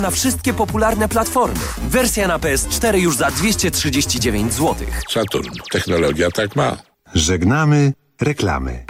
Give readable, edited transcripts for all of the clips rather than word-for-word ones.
Na wszystkie popularne platformy. Wersja na PS4 już za 239 zł. Saturn. Technologia tak ma. Żegnamy reklamy.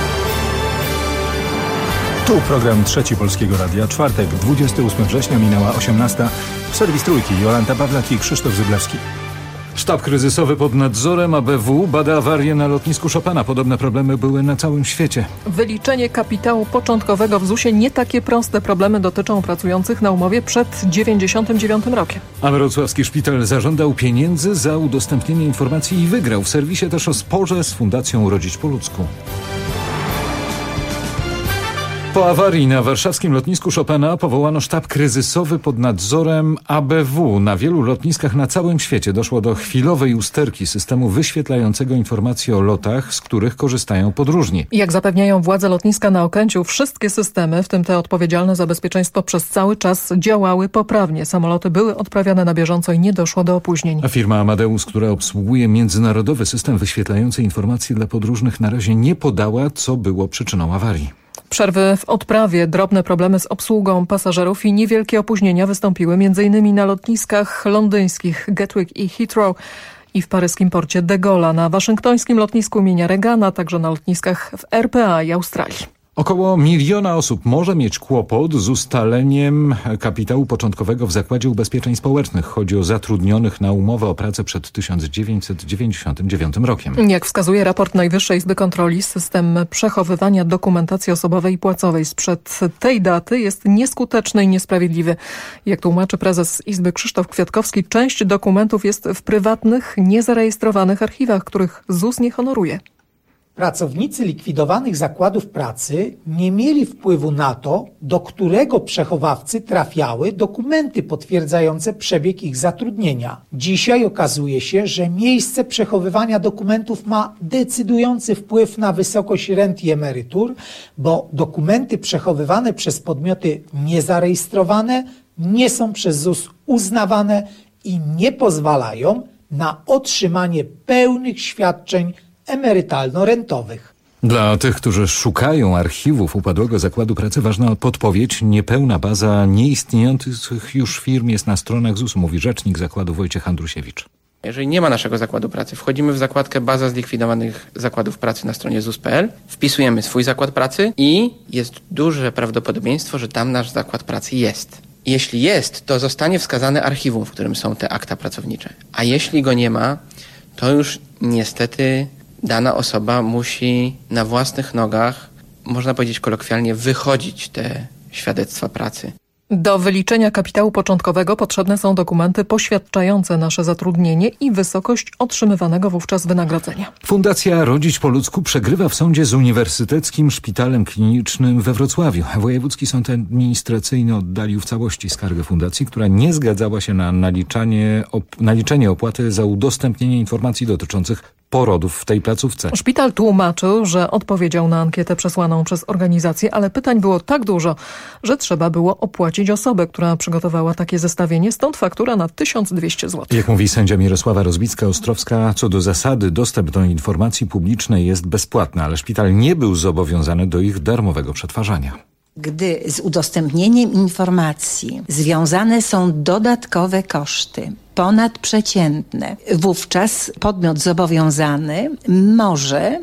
Tu program Trzeci Polskiego Radia. Czwartek, 28 września, minęła 18. Serwis Trójki, Jolanta Pawlak i Krzysztof Zyblewski. Sztab kryzysowy pod nadzorem ABW bada awarię na lotnisku Chopina. Podobne problemy były na całym świecie. Wyliczenie kapitału początkowego w ZUS-ie nie takie proste. Problemy dotyczą pracujących na umowie przed 1999 rokiem. A wrocławski szpital zażądał pieniędzy za udostępnienie informacji i wygrał. W serwisie też o sporze z Fundacją Rodzić po ludzku. Po awarii na warszawskim lotnisku Chopina powołano sztab kryzysowy pod nadzorem ABW. Na wielu lotniskach na całym świecie doszło do chwilowej usterki systemu wyświetlającego informacje o lotach, z których korzystają podróżni. Jak zapewniają władze lotniska na Okęciu, wszystkie systemy, w tym te odpowiedzialne za bezpieczeństwo, przez cały czas działały poprawnie. Samoloty były odprawiane na bieżąco i nie doszło do opóźnień. A firma Amadeus, która obsługuje międzynarodowy system wyświetlający informacje dla podróżnych, na razie nie podała, co było przyczyną awarii. Przerwy w odprawie, drobne problemy z obsługą pasażerów i niewielkie opóźnienia wystąpiły m.in. na lotniskach londyńskich Gatwick i Heathrow i w paryskim porcie de Gaulle'a, na waszyngtońskim lotnisku imienia Reagana, także na lotniskach w RPA i Australii. Około 1 miliona osób może mieć kłopot z ustaleniem kapitału początkowego w Zakładzie Ubezpieczeń Społecznych. Chodzi o zatrudnionych na umowę o pracę przed 1999 rokiem. Jak wskazuje raport Najwyższej Izby Kontroli, system przechowywania dokumentacji osobowej i płacowej sprzed tej daty jest nieskuteczny i niesprawiedliwy. Jak tłumaczy prezes Izby Krzysztof Kwiatkowski, część dokumentów jest w prywatnych, niezarejestrowanych archiwach, których ZUS nie honoruje. Pracownicy likwidowanych zakładów pracy nie mieli wpływu na to, do którego przechowawcy trafiały dokumenty potwierdzające przebieg ich zatrudnienia. Dzisiaj okazuje się, że miejsce przechowywania dokumentów ma decydujący wpływ na wysokość rent i emerytur, bo dokumenty przechowywane przez podmioty niezarejestrowane nie są przez ZUS uznawane i nie pozwalają na otrzymanie pełnych świadczeń emerytalno-rentowych. Dla tych, którzy szukają archiwów upadłego zakładu pracy, ważna podpowiedź. Niepełna baza nieistniejących już firm jest na stronach ZUS, mówi rzecznik zakładu Wojciech Andrusiewicz. Jeżeli nie ma naszego zakładu pracy, wchodzimy w zakładkę baza zlikwidowanych zakładów pracy na stronie ZUS.pl, wpisujemy swój zakład pracy i jest duże prawdopodobieństwo, że tam nasz zakład pracy jest. Jeśli jest, to zostanie wskazane archiwum, w którym są te akta pracownicze. A jeśli go nie ma, to już niestety dana osoba musi na własnych nogach, można powiedzieć kolokwialnie, wychodzić te świadectwa pracy. Do wyliczenia kapitału początkowego potrzebne są dokumenty poświadczające nasze zatrudnienie i wysokość otrzymywanego wówczas wynagrodzenia. Fundacja Rodzić po ludzku przegrywa w sądzie z Uniwersyteckim Szpitalem Klinicznym we Wrocławiu. Wojewódzki Sąd Administracyjny oddalił w całości skargę fundacji, która nie zgadzała się na naliczenie opłaty za udostępnienie informacji dotyczących porodów w tej placówce. Szpital tłumaczył, że odpowiedział na ankietę przesłaną przez organizację, ale pytań było tak dużo, że trzeba było opłacić osobę, która przygotowała takie zestawienie, stąd faktura na 1200 zł. Jak mówi sędzia Mirosława Rozbicka-Ostrowska, co do zasady dostęp do informacji publicznej jest bezpłatny, ale szpital nie był zobowiązany do ich darmowego przetwarzania. Gdy z udostępnieniem informacji związane są dodatkowe koszty, ponadprzeciętne, wówczas podmiot zobowiązany może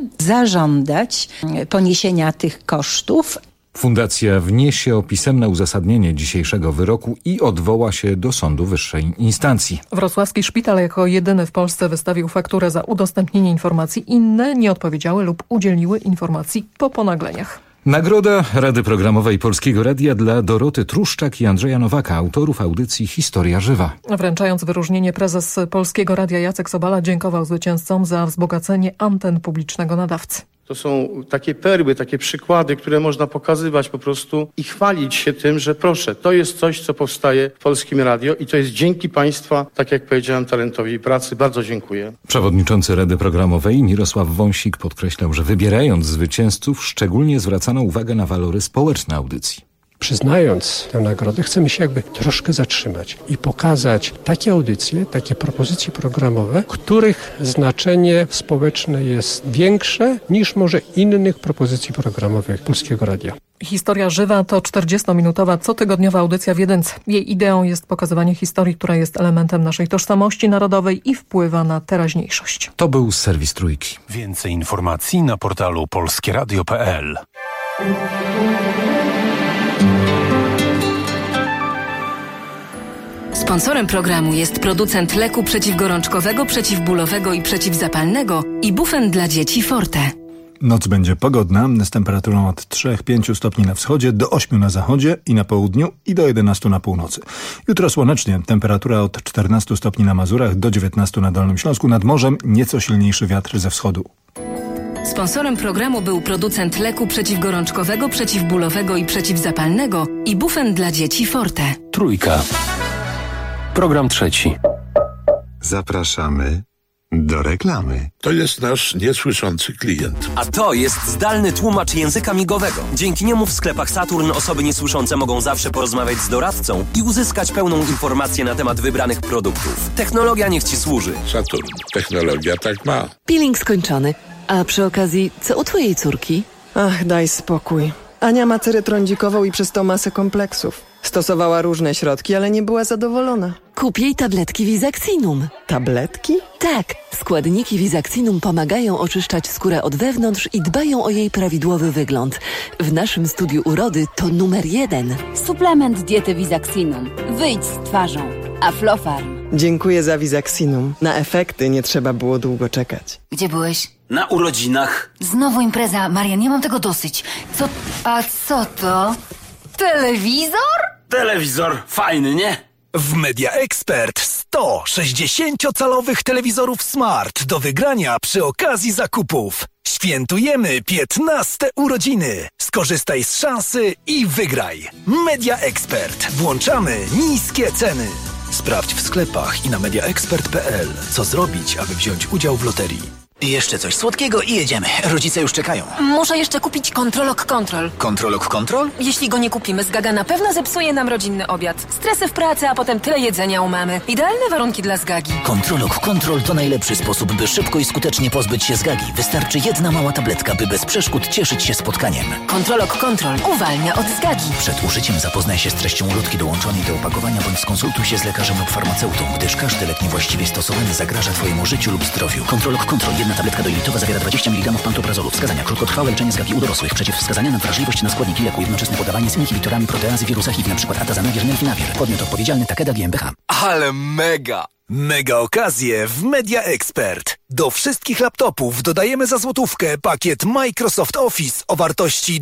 zażądać poniesienia tych kosztów. Fundacja wniesie o pisemne uzasadnienie dzisiejszego wyroku i odwoła się do sądu wyższej instancji. Wrocławski szpital jako jedyny w Polsce wystawił fakturę za udostępnienie informacji. Inne nie odpowiedziały lub udzieliły informacji po ponagleniach. Nagroda Rady Programowej Polskiego Radia dla Doroty Truszczak i Andrzeja Nowaka, autorów audycji Historia Żywa. Wręczając wyróżnienie, prezes Polskiego Radia Jacek Sobala dziękował zwycięzcom za wzbogacenie anten publicznego nadawcy. To są takie perły, takie przykłady, które można pokazywać po prostu i chwalić się tym, że proszę, to jest coś, co powstaje w Polskim Radio i to jest dzięki Państwa, tak jak powiedziałem, talentowi i pracy. Bardzo dziękuję. Przewodniczący Rady Programowej Mirosław Wąsik podkreślał, że wybierając zwycięzców szczególnie zwracano uwagę na walory społeczne audycji. Przyznając tę nagrodę, chcemy się jakby troszkę zatrzymać i pokazać takie audycje, takie propozycje programowe, których znaczenie społeczne jest większe niż może innych propozycji programowych Polskiego Radia. Historia żywa to 40-minutowa, cotygodniowa audycja w Jedynce. Jej ideą jest pokazywanie historii, która jest elementem naszej tożsamości narodowej i wpływa na teraźniejszość. To był serwis Trójki. Więcej informacji na portalu polskieradio.pl. Sponsorem programu jest producent leku przeciwgorączkowego, przeciwbólowego i przeciwzapalnego Ibufen dla dzieci Forte. Noc będzie pogodna, z temperaturą od 3-5 stopni na wschodzie, do 8 na zachodzie i na południu i do 11 na północy. Jutro słonecznie, temperatura od 14 stopni na Mazurach do 19 na Dolnym Śląsku, nad morzem nieco silniejszy wiatr ze wschodu. Sponsorem programu był producent leku przeciwgorączkowego, przeciwbólowego i przeciwzapalnego Ibufen dla dzieci Forte. Trójka. Program trzeci. Zapraszamy do reklamy. To jest nasz niesłyszący klient. A to jest zdalny tłumacz języka migowego. Dzięki niemu w sklepach Saturn osoby niesłyszące mogą zawsze porozmawiać z doradcą i uzyskać pełną informację na temat wybranych produktów. Technologia niech ci służy. Saturn. Technologia tak ma. Peeling skończony. A przy okazji, co u twojej córki? Ach, daj spokój. Ania ma cerę trądzikową i przez to masę kompleksów. Stosowała różne środki, ale nie była zadowolona. Kup jej tabletki Visaxinum. Tabletki? Tak, składniki Visaxinum pomagają oczyszczać skórę od wewnątrz i dbają o jej prawidłowy wygląd. W naszym studiu urody to numer 1. Suplement diety Visaxinum. Wyjdź z twarzą. Aflofarm. Dziękuję za Visaxinum. Na efekty nie trzeba było długo czekać. Gdzie byłeś? Na urodzinach. Znowu impreza. Marian, nie mam tego dosyć. A co to? Telewizor? Telewizor. Fajny, nie? W Media Expert 100 60-calowych telewizorów Smart do wygrania przy okazji zakupów. Świętujemy 15 urodziny. Skorzystaj z szansy i wygraj. Media Expert. Włączamy niskie ceny. Sprawdź w sklepach i na mediaexpert.pl, co zrobić, aby wziąć udział w loterii. I jeszcze coś słodkiego i jedziemy. Rodzice już czekają. Muszę jeszcze kupić Controlog Control. Controlog Control? Jeśli go nie kupimy, Zgaga na pewno zepsuje nam rodzinny obiad. Stresy w pracy, a potem tyle jedzenia u mamy. Idealne warunki dla Zgagi. Controlog Control to najlepszy sposób, by szybko i skutecznie pozbyć się Zgagi. Wystarczy jedna mała tabletka, by bez przeszkód cieszyć się spotkaniem. Controlog Control uwalnia od Zgagi. Przed użyciem zapoznaj się z treścią ulotki dołączonej do opakowania bądź skonsultuj się z lekarzem lub farmaceutą, gdyż każdy lek niewłaściwie stosowany zagraża Twojemu życiu lub zdrowiu. Controlog Control. Jedna tabletka doilitowa zawiera 20 mg pantoprazolu. Wskazania: krótkotrwałe leczenie zgagi u dorosłych. Przeciwwskazania na wrażliwość na składniki leku. Jednoczesne podawanie z inhibitorami proteazy wirusa HIV, np. atazanawir, melfinawir. Podmiot odpowiedzialny: Takeda GmbH. Ale mega! Mega okazje w Media Expert. Do wszystkich laptopów dodajemy za złotówkę pakiet Microsoft Office o wartości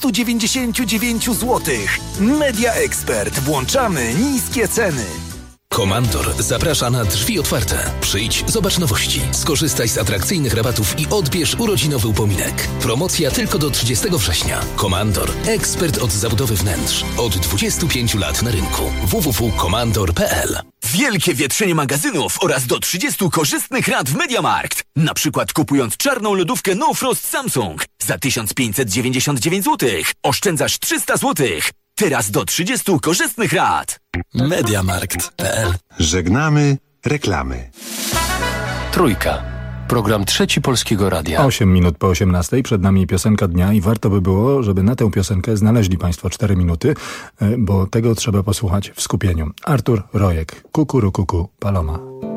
299 zł. Media Expert. Włączamy niskie ceny. Komandor zaprasza na drzwi otwarte. Przyjdź, zobacz nowości, skorzystaj z atrakcyjnych rabatów i odbierz urodzinowy upominek. Promocja tylko do 30 września. Komandor, ekspert od zabudowy wnętrz. Od 25 lat na rynku. www.komandor.pl. Wielkie wietrzenie magazynów oraz do 30 korzystnych rat w MediaMarkt. Na przykład kupując czarną lodówkę No Frost Samsung za 1599 zł. Oszczędzasz 300 zł. Teraz do 30 korzystnych rat. MediaMarkt.pl. Żegnamy reklamy. Trójka. Program trzeci Polskiego Radia. 8 minut po 18. Przed nami piosenka dnia i warto by było, żeby na tę piosenkę znaleźli Państwo 4 minuty, bo tego trzeba posłuchać w skupieniu. Artur Rojek. Kukurukuku Paloma.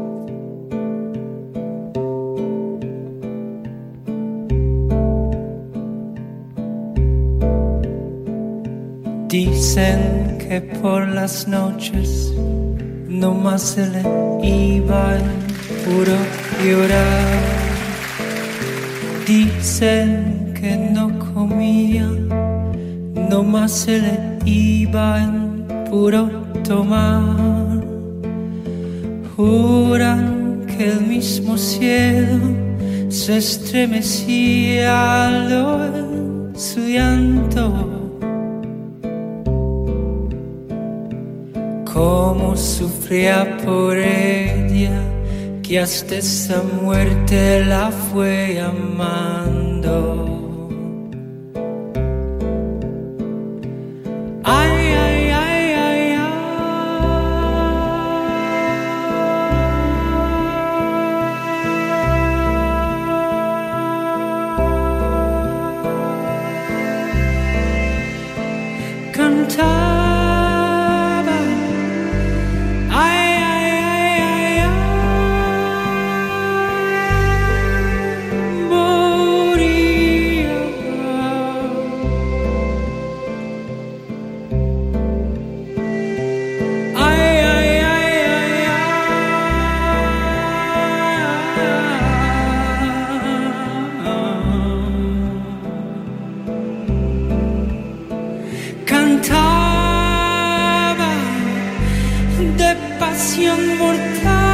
Dicen que por las noches no más se le iba el puro llorar. Dicen que no comía, no más se le iba el puro tomar. Juran que el mismo cielo se estremecía al oír su llanto. Cómo sufría por ella, que hasta esa muerte la fue llamando. Ay, ay, ay, ay, ay. de pasión mortal.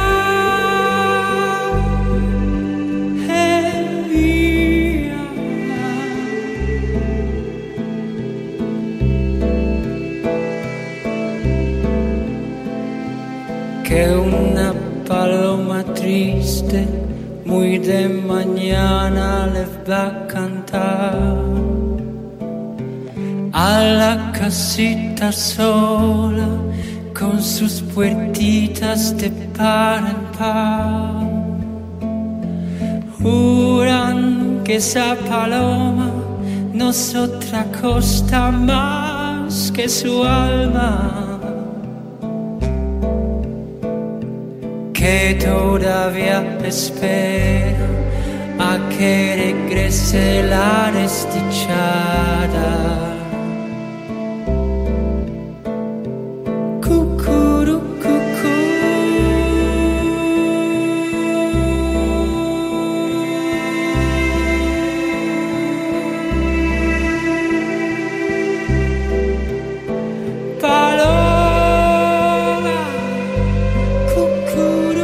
Que una paloma triste muy de mañana le va a cantar a la casita sola con sus puertitas de par en par. Juran que esa paloma no es otra cosa más que su alma, que todavía espera a que regrese la desdichada. Cucuru, cucú. Paloma, cucuru.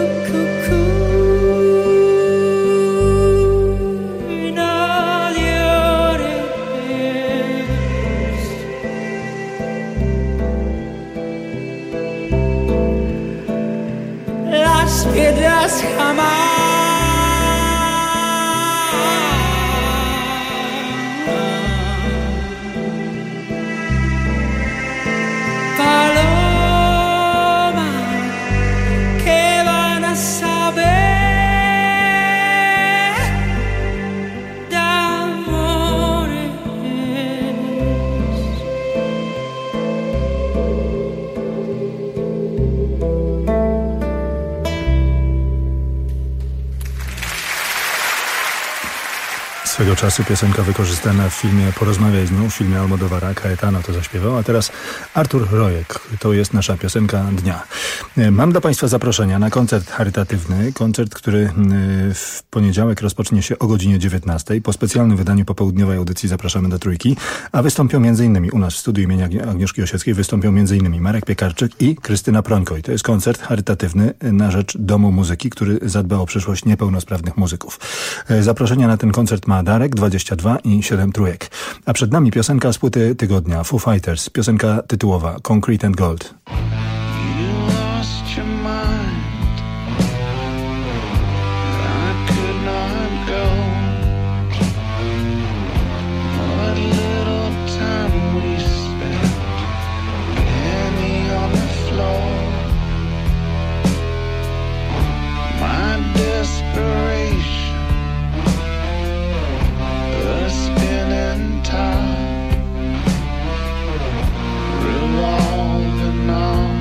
Piedras jamás paloma que van a saber de amores. Swego czasu piosenka wykorzystana w filmie Porozmawiaj z mną, w filmie Almodóvara. Caetano to zaśpiewał, a teraz Artur Rojek. To jest nasza piosenka dnia. Mam dla Państwa zaproszenia na koncert charytatywny. Koncert, który w poniedziałek rozpocznie się o godzinie 19. Po specjalnym wydaniu popołudniowej audycji zapraszamy do Trójki, a wystąpią m.in. u nas w studiu imienia Agnieszki Osieckiej wystąpią m.in. Marek Piekarczyk i Krystyna Prońko. I to jest koncert charytatywny na rzecz Domu Muzyki, który zadba o przyszłość niepełnosprawnych muzyków. Zaproszenia na ten koncert ma Darek, 22 i 7 trójek. A przed nami piosenka z płyty tygodnia, Foo Fighters, piosenka tytułowa Concrete and Gold. Revolving on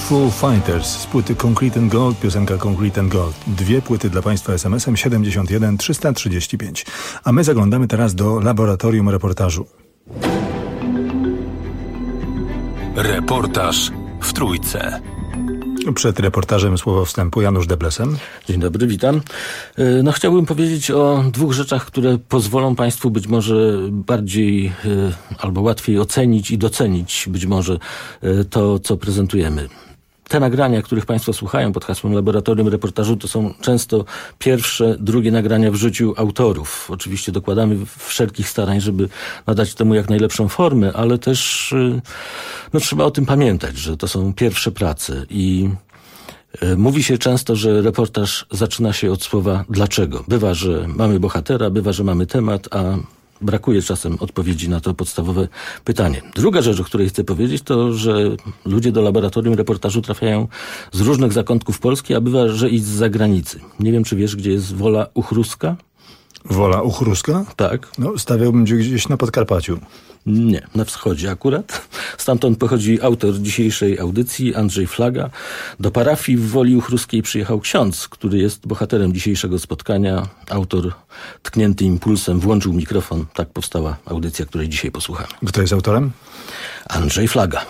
Foo Fighters z płyty Concrete and Gold, piosenka Concrete and Gold. 2 płyty dla Państwa SMS-em 71 335. A my zaglądamy teraz do laboratorium reportażu. Reportaż w Trójce. Przed reportażem słowo wstępu Janusz Deblesem. Dzień dobry, witam. Chciałbym powiedzieć o 2 rzeczach, które pozwolą Państwu być może bardziej albo łatwiej ocenić i docenić być może to, co prezentujemy. Te nagrania, których Państwo słuchają pod hasłem Laboratorium Reportażu, to są często pierwsze, drugie nagrania w życiu autorów. Oczywiście dokładamy wszelkich starań, żeby nadać temu jak najlepszą formę, ale też trzeba o tym pamiętać, że to są pierwsze prace i mówi się często, że reportaż zaczyna się od słowa dlaczego. Bywa, że mamy bohatera, bywa, że mamy temat, a brakuje czasem odpowiedzi na to podstawowe pytanie. Druga rzecz, o której chcę powiedzieć, to, że ludzie do laboratorium reportażu trafiają z różnych zakątków Polski, a bywa, że i z zagranicy. Nie wiem, czy wiesz, gdzie jest Wola Uchruska? Wola Uchruska? Tak. Stawiałbym gdzieś na Podkarpaciu. Nie, na wschodzie akurat. Stamtąd pochodzi autor dzisiejszej audycji, Andrzej Flaga. Do parafii w Woli Uchruskiej przyjechał ksiądz, który jest bohaterem dzisiejszego spotkania. Autor tknięty impulsem włączył mikrofon. Tak powstała audycja, której dzisiaj posłuchamy. Kto jest autorem? Andrzej Flaga.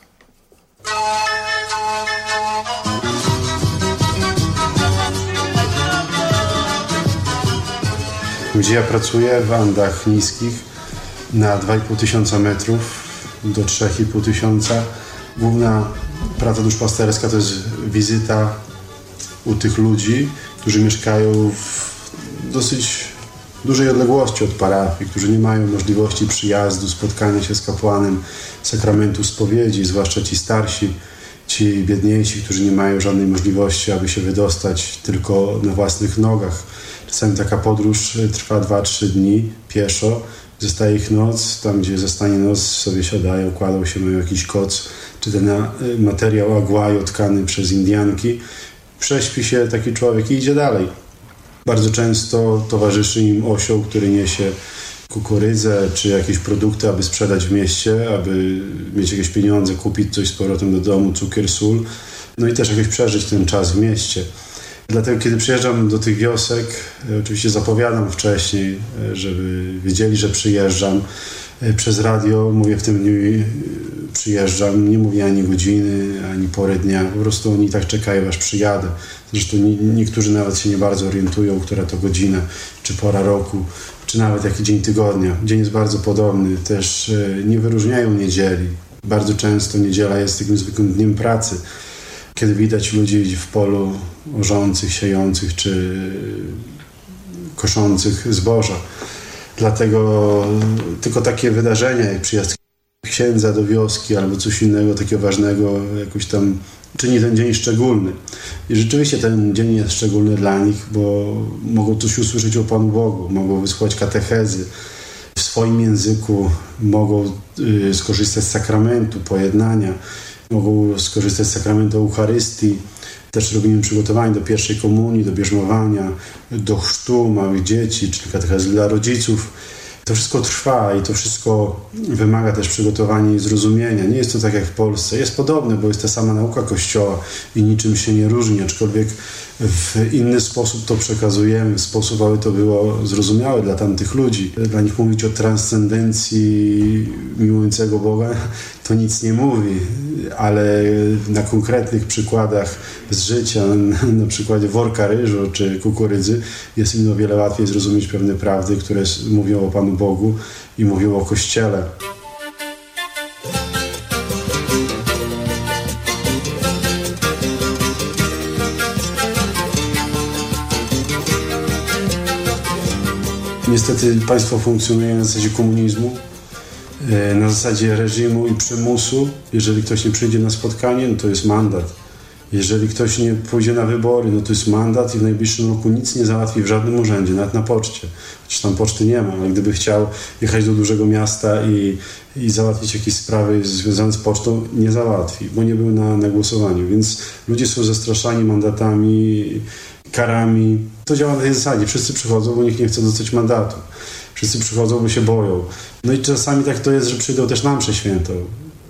Gdzie ja pracuję w Andach niskich na 2500 metrów do 3500. Główna praca duszpasterska to jest wizyta u tych ludzi, którzy mieszkają w dosyć dużej odległości od parafii, którzy nie mają możliwości przyjazdu, spotkania się z kapłanem sakramentu spowiedzi, zwłaszcza ci starsi, ci biedniejsi, którzy nie mają żadnej możliwości, aby się wydostać tylko na własnych nogach. Czasami taka podróż trwa 2-3 dni pieszo. Zostaje ich noc, tam gdzie zostanie noc sobie siadają, kładą się, mają jakiś koc, czy ten materiał aguayo tkany przez Indianki. Prześpi się taki człowiek i idzie dalej. Bardzo często towarzyszy im osioł, który niesie kukurydzę czy jakieś produkty, aby sprzedać w mieście, aby mieć jakieś pieniądze, kupić coś z powrotem do domu, cukier, sól, i też jakoś przeżyć ten czas w mieście. Dlatego kiedy przyjeżdżam do tych wiosek, oczywiście zapowiadam wcześniej, żeby wiedzieli, że przyjeżdżam. Przez radio mówię w tym dniu przyjeżdżam, nie mówię ani godziny, ani pory dnia, po prostu oni tak czekają, aż przyjadę. Zresztą niektórzy nawet się nie bardzo orientują, która to godzina, czy pora roku, czy nawet jaki dzień tygodnia. Dzień jest bardzo podobny, też nie wyróżniają niedzieli. Bardzo często niedziela jest takim zwykłym dniem pracy, kiedy widać ludzi w polu orzących, siejących czy koszących zboża. Dlatego tylko takie wydarzenia jak przyjazd księdza do wioski albo coś innego takiego ważnego jakoś tam czyni ten dzień szczególny. I rzeczywiście ten dzień jest szczególny dla nich, bo mogą coś usłyszeć o Panu Bogu, mogą wysłuchać katechezy w swoim języku, mogą skorzystać z sakramentu pojednania, mogą skorzystać z sakramentu Eucharystii. Też robimy przygotowanie do pierwszej komunii, do bierzmowania, do chrztu małych dzieci, czyli katechezy dla rodziców. To wszystko trwa i to wszystko wymaga też przygotowania i zrozumienia. Nie jest to tak jak w Polsce. Jest podobne, bo jest ta sama nauka Kościoła i niczym się nie różni, aczkolwiek w inny sposób to przekazujemy, w sposób, aby to było zrozumiałe dla tamtych ludzi. Dla nich mówić o transcendencji miłującego Boga to nic nie mówi, ale na konkretnych przykładach z życia, na przykładzie worka ryżu czy kukurydzy, jest im o wiele łatwiej zrozumieć pewne prawdy, które mówią o Panu Bogu i mówią o Kościele. Niestety państwo funkcjonuje na zasadzie komunizmu, na zasadzie reżimu i przymusu. Jeżeli ktoś nie przyjdzie na spotkanie, no to jest mandat. Jeżeli ktoś nie pójdzie na wybory, no to jest mandat i w najbliższym roku nic nie załatwi w żadnym urzędzie, nawet na poczcie. Chociaż tam poczty nie ma, ale gdyby chciał jechać do dużego miasta i załatwić jakieś sprawy związane z pocztą, nie załatwi, bo nie był na głosowaniu. Więc ludzie są zastraszani mandatami, karami. To działa na tej zasadzie. Wszyscy przychodzą, bo nikt nie chce dostać mandatu. Wszyscy przychodzą, bo się boją. No i czasami tak to jest, że przyjdą też na mszę świętą.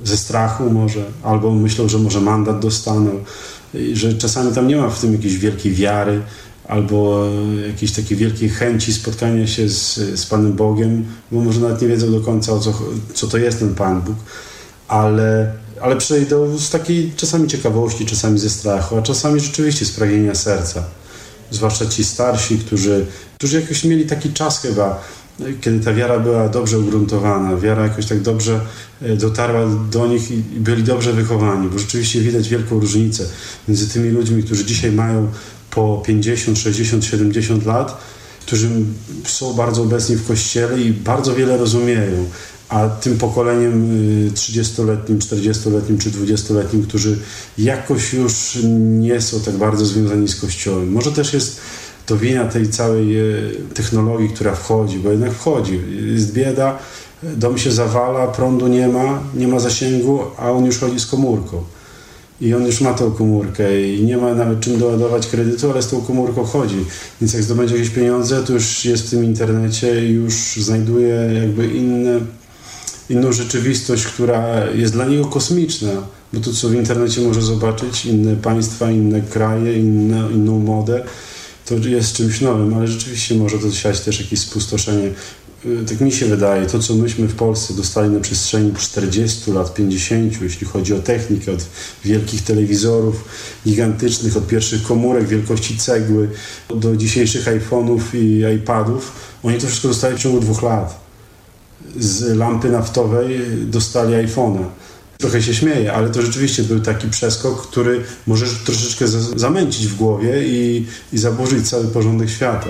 ze strachu może, albo myślą, że może mandat dostaną, że czasami tam nie ma w tym jakiejś wielkiej wiary, albo jakiejś takiej wielkiej chęci spotkania się z Panem Bogiem, bo może nawet nie wiedzą do końca, co to jest ten Pan Bóg, ale przejdą z takiej czasami ciekawości, czasami ze strachu, a czasami rzeczywiście z pragnienia serca. Zwłaszcza ci starsi, którzy jakoś mieli taki czas chyba, kiedy ta wiara była dobrze ugruntowana, wiara jakoś tak dobrze dotarła do nich i byli dobrze wychowani, bo rzeczywiście widać wielką różnicę między tymi ludźmi, którzy dzisiaj mają po 50, 60, 70 lat, którzy są bardzo obecni w Kościele i bardzo wiele rozumieją, a tym pokoleniem 30-letnim, 40-letnim czy 20-letnim, którzy jakoś już nie są tak bardzo związani z Kościołem. Może też jest to wina tej całej technologii, która wchodzi, bo jednak wchodzi. Jest bieda, dom się zawala, prądu nie ma zasięgu, a on już chodzi z komórką. I on już ma tą komórkę i nie ma nawet czym doładować kredytu, ale z tą komórką chodzi. Więc jak zdobędzie jakieś pieniądze, to już jest w tym internecie i już znajduje jakby inną rzeczywistość, która jest dla niego kosmiczna. Bo to, co w internecie może zobaczyć, inne państwa, inne kraje, inną modę, to jest czymś nowym, ale rzeczywiście może to siać też jakieś spustoszenie. Tak mi się wydaje, to co myśmy w Polsce dostali na przestrzeni 40 lat, 50, jeśli chodzi o technikę, od wielkich telewizorów gigantycznych, od pierwszych komórek wielkości cegły, do dzisiejszych iPhone'ów i iPadów, oni to wszystko dostali w ciągu 2 lat. Z lampy naftowej dostali iPhone'a. Trochę się śmieję, ale to rzeczywiście był taki przeskok, który może troszeczkę zamęcić w głowie i zaburzyć cały porządek świata.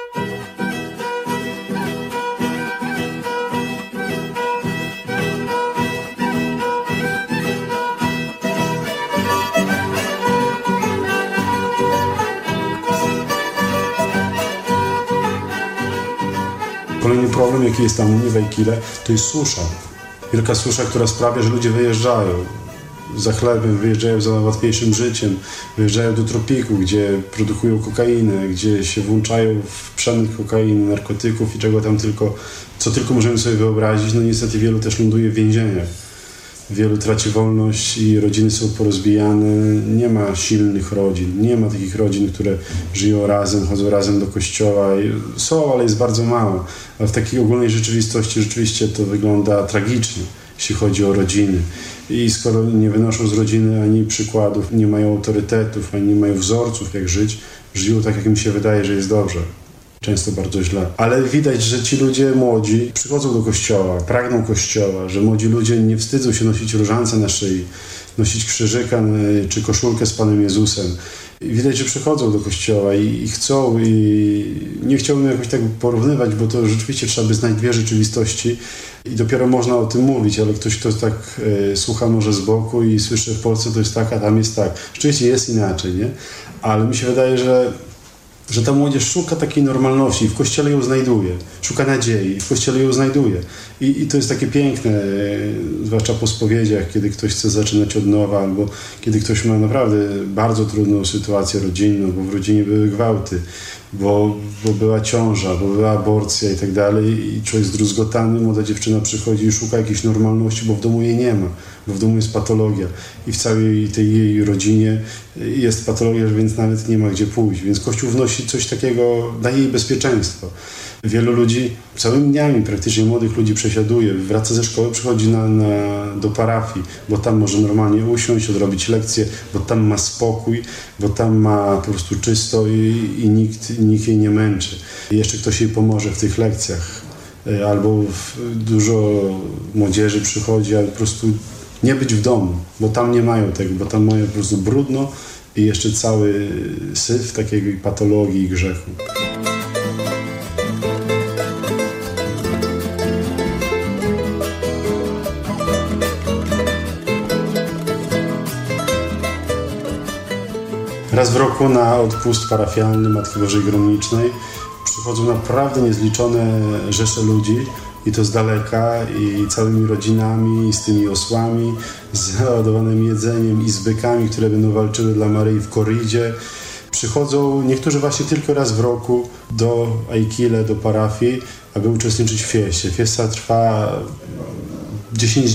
Kolejny problem, jaki jest tam u mnie w Ajkile, to jest susza. Wielka susza, która sprawia, że ludzie wyjeżdżają za chlebem, wyjeżdżają za łatwiejszym życiem, wyjeżdżają do tropiku, gdzie produkują kokainę, gdzie się włączają w przemyt kokainy, narkotyków i co tylko możemy sobie wyobrazić. No niestety wielu też ląduje w więzieniach. Wielu traci wolność i rodziny są porozbijane. Nie ma silnych rodzin, nie ma takich rodzin, które żyją razem, chodzą razem do kościoła. Są, ale jest bardzo mało. A w takiej ogólnej rzeczywistości rzeczywiście to wygląda tragicznie, jeśli chodzi o rodziny. I skoro nie wynoszą z rodziny ani przykładów, nie mają autorytetów, ani nie mają wzorców, jak żyć, żyją tak, jak mi się wydaje, że jest dobrze. Często bardzo źle. Ale widać, że ci ludzie młodzi przychodzą do kościoła, pragną kościoła, że młodzi ludzie nie wstydzą się nosić różańce na szyi, nosić krzyżyka czy koszulkę z Panem Jezusem. I widać, że przychodzą do kościoła i chcą i nie chciałbym jakoś tak porównywać, bo to rzeczywiście trzeba by znać 2 rzeczywistości i dopiero można o tym mówić, ale ktoś, kto tak słucha może z boku i słyszy, w Polsce to jest tak, a tam jest tak. Rzeczywiście jest inaczej, nie? Ale mi się wydaje, że ta młodzież szuka takiej normalności i w Kościele ją znajduje. Szuka nadziei i w Kościele ją znajduje. I to jest takie piękne, zwłaszcza po spowiedziach, kiedy ktoś chce zaczynać od nowa, albo kiedy ktoś ma naprawdę bardzo trudną sytuację rodzinną, bo w rodzinie były gwałty, bo była ciąża, bo była aborcja i tak dalej i człowiek zdruzgotany, młoda dziewczyna przychodzi i szuka jakiejś normalności, bo w domu jej nie ma, bo w domu jest patologia i w całej tej jej rodzinie jest patologia, więc nawet nie ma gdzie pójść, więc Kościół wnosi coś takiego, daje jej bezpieczeństwo. Wielu ludzi całymi dniami praktycznie młodych ludzi przesiaduje, wraca ze szkoły, przychodzi do parafii, bo tam może normalnie usiąść, odrobić lekcje, bo tam ma spokój, bo tam ma po prostu czysto i nikt jej nie męczy. I jeszcze ktoś jej pomoże w tych lekcjach. Albo dużo młodzieży przychodzi, ale po prostu nie być w domu, bo tam nie mają tego, bo tam mają po prostu brudno i jeszcze cały syf takiej patologii i grzechu. Raz w roku na odpust parafialny Matki Bożej Gromnicznej przychodzą naprawdę niezliczone rzesze ludzi i to z daleka i całymi rodzinami, i z tymi osłami, z załadowanymi jedzeniem i z bykami, które będą walczyły dla Maryi w korridzie. Przychodzą niektórzy właśnie tylko raz w roku do Ajkile, do parafii, aby uczestniczyć w fieście. Fiesta trwa 10 dni.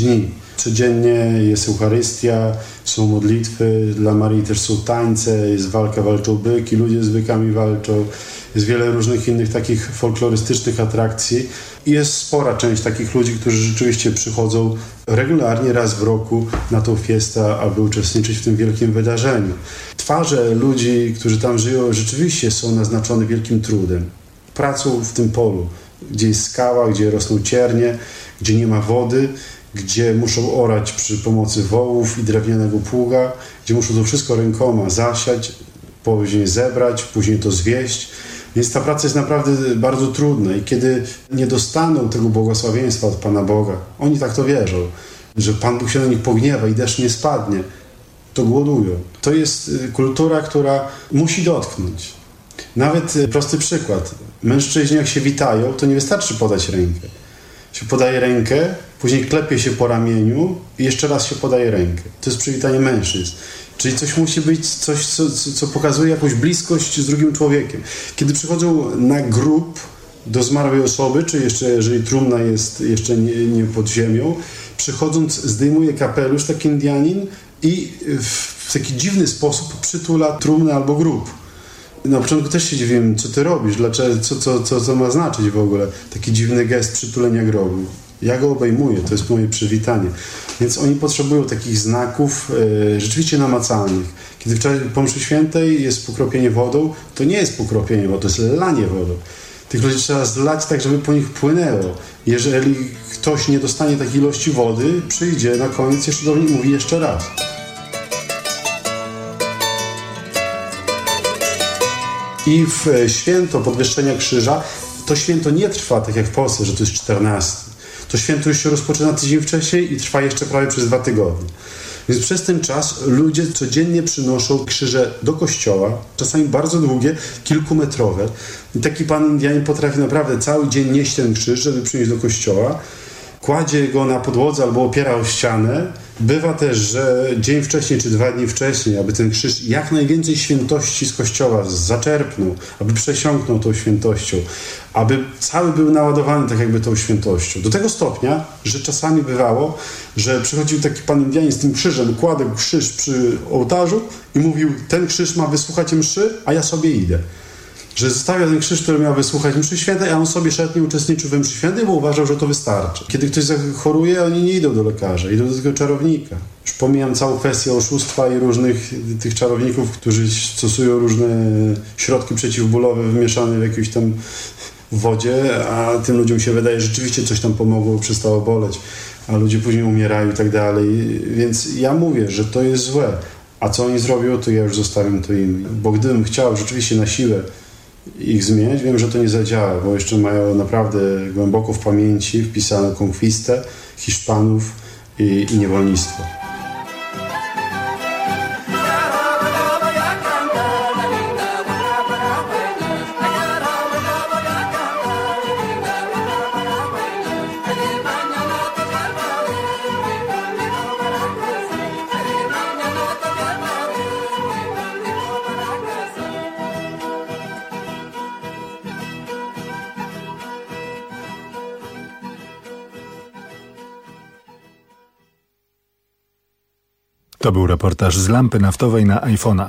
Codziennie jest Eucharystia, są modlitwy, dla Marii też są tańce, jest walka, walczą byki, ludzie z bykami walczą. Jest wiele różnych innych takich folklorystycznych atrakcji i jest spora część takich ludzi, którzy rzeczywiście przychodzą regularnie raz w roku na tą fiestę, aby uczestniczyć w tym wielkim wydarzeniu. Twarze ludzi, którzy tam żyją, rzeczywiście są naznaczone wielkim trudem. Pracą w tym polu, gdzie jest skała, gdzie rosną ciernie, gdzie nie ma wody, gdzie muszą orać przy pomocy wołów i drewnianego pługa, gdzie muszą to wszystko rękoma zasiać, później zebrać, później to zwieść. Więc ta praca jest naprawdę bardzo trudna i kiedy nie dostaną tego błogosławieństwa od Pana Boga, oni tak to wierzą, że Pan Bóg się na nich pogniewa i deszcz nie spadnie, to głodują. To jest kultura, która musi dotknąć. Nawet prosty przykład. Mężczyźni jak się witają, to nie wystarczy podać rękę. Się podaje rękę, później klepie się po ramieniu i jeszcze raz się podaje rękę. To jest przywitanie mężczyzn. Czyli coś musi być, coś, co pokazuje jakąś bliskość z drugim człowiekiem. Kiedy przychodzą na grób do zmarłej osoby, czy jeszcze jeżeli trumna jest jeszcze nie pod ziemią, przychodząc zdejmuje kapelusz taki Indianin i w taki dziwny sposób przytula trumnę albo grób. Na początku też się dziwiłem, co ty robisz, dlaczego, co ma znaczyć w ogóle taki dziwny gest przytulenia grobu. Ja go obejmuję, to jest moje przywitanie. Więc oni potrzebują takich znaków rzeczywiście namacalnych. Kiedy po mszy świętej jest pokropienie wodą, to nie jest pokropienie wodą, to jest lanie wodą. Tych ludzi trzeba zlać tak, żeby po nich płynęło. Jeżeli ktoś nie dostanie takiej ilości wody, przyjdzie na koniec jeszcze do nich i mówi jeszcze raz. I w święto podwyższenia krzyża to święto nie trwa tak jak w Polsce, że to jest 14. To święto już się rozpoczyna tydzień wcześniej i trwa jeszcze prawie przez 2 tygodnie. Więc przez ten czas ludzie codziennie przynoszą krzyże do kościoła, czasami bardzo długie, kilkumetrowe. I taki pan Indianin potrafi naprawdę cały dzień nieść ten krzyż, żeby przynieść do kościoła. Kładzie go na podłodze albo opiera o ścianę. Bywa też, że dzień wcześniej czy 2 dni wcześniej, aby ten krzyż jak najwięcej świętości z kościoła zaczerpnął, aby przesiąknął tą świętością, aby cały był naładowany tak jakby tą świętością. Do tego stopnia, że czasami bywało, że przychodził taki pan Indianin z tym krzyżem, kładł krzyż przy ołtarzu i mówił, ten krzyż ma wysłuchać mszy, a ja sobie idę. Że zostawia ten krzyż, który miał wysłuchać mszy świętej, a on sobie szedł, nie uczestniczył we mszy świętej, bo uważał, że to wystarczy. Kiedy ktoś choruje, oni nie idą do lekarza, idą do tego czarownika. Już pomijam całą kwestię oszustwa i różnych tych czarowników, którzy stosują różne środki przeciwbólowe wymieszane w jakiejś tam wodzie, a tym ludziom się wydaje, że rzeczywiście coś tam pomogło, przestało boleć, a ludzie później umierają i tak dalej. Więc ja mówię, że to jest złe. A co oni zrobią, to ja już zostawiam to im. Bo gdybym chciał rzeczywiście na siłę ich zmieniać, wiem, że to nie zadziała, bo jeszcze mają naprawdę głęboko w pamięci wpisane konkwistę Hiszpanów i niewolnictwo. To był reportaż z lampy naftowej na iPhone'a.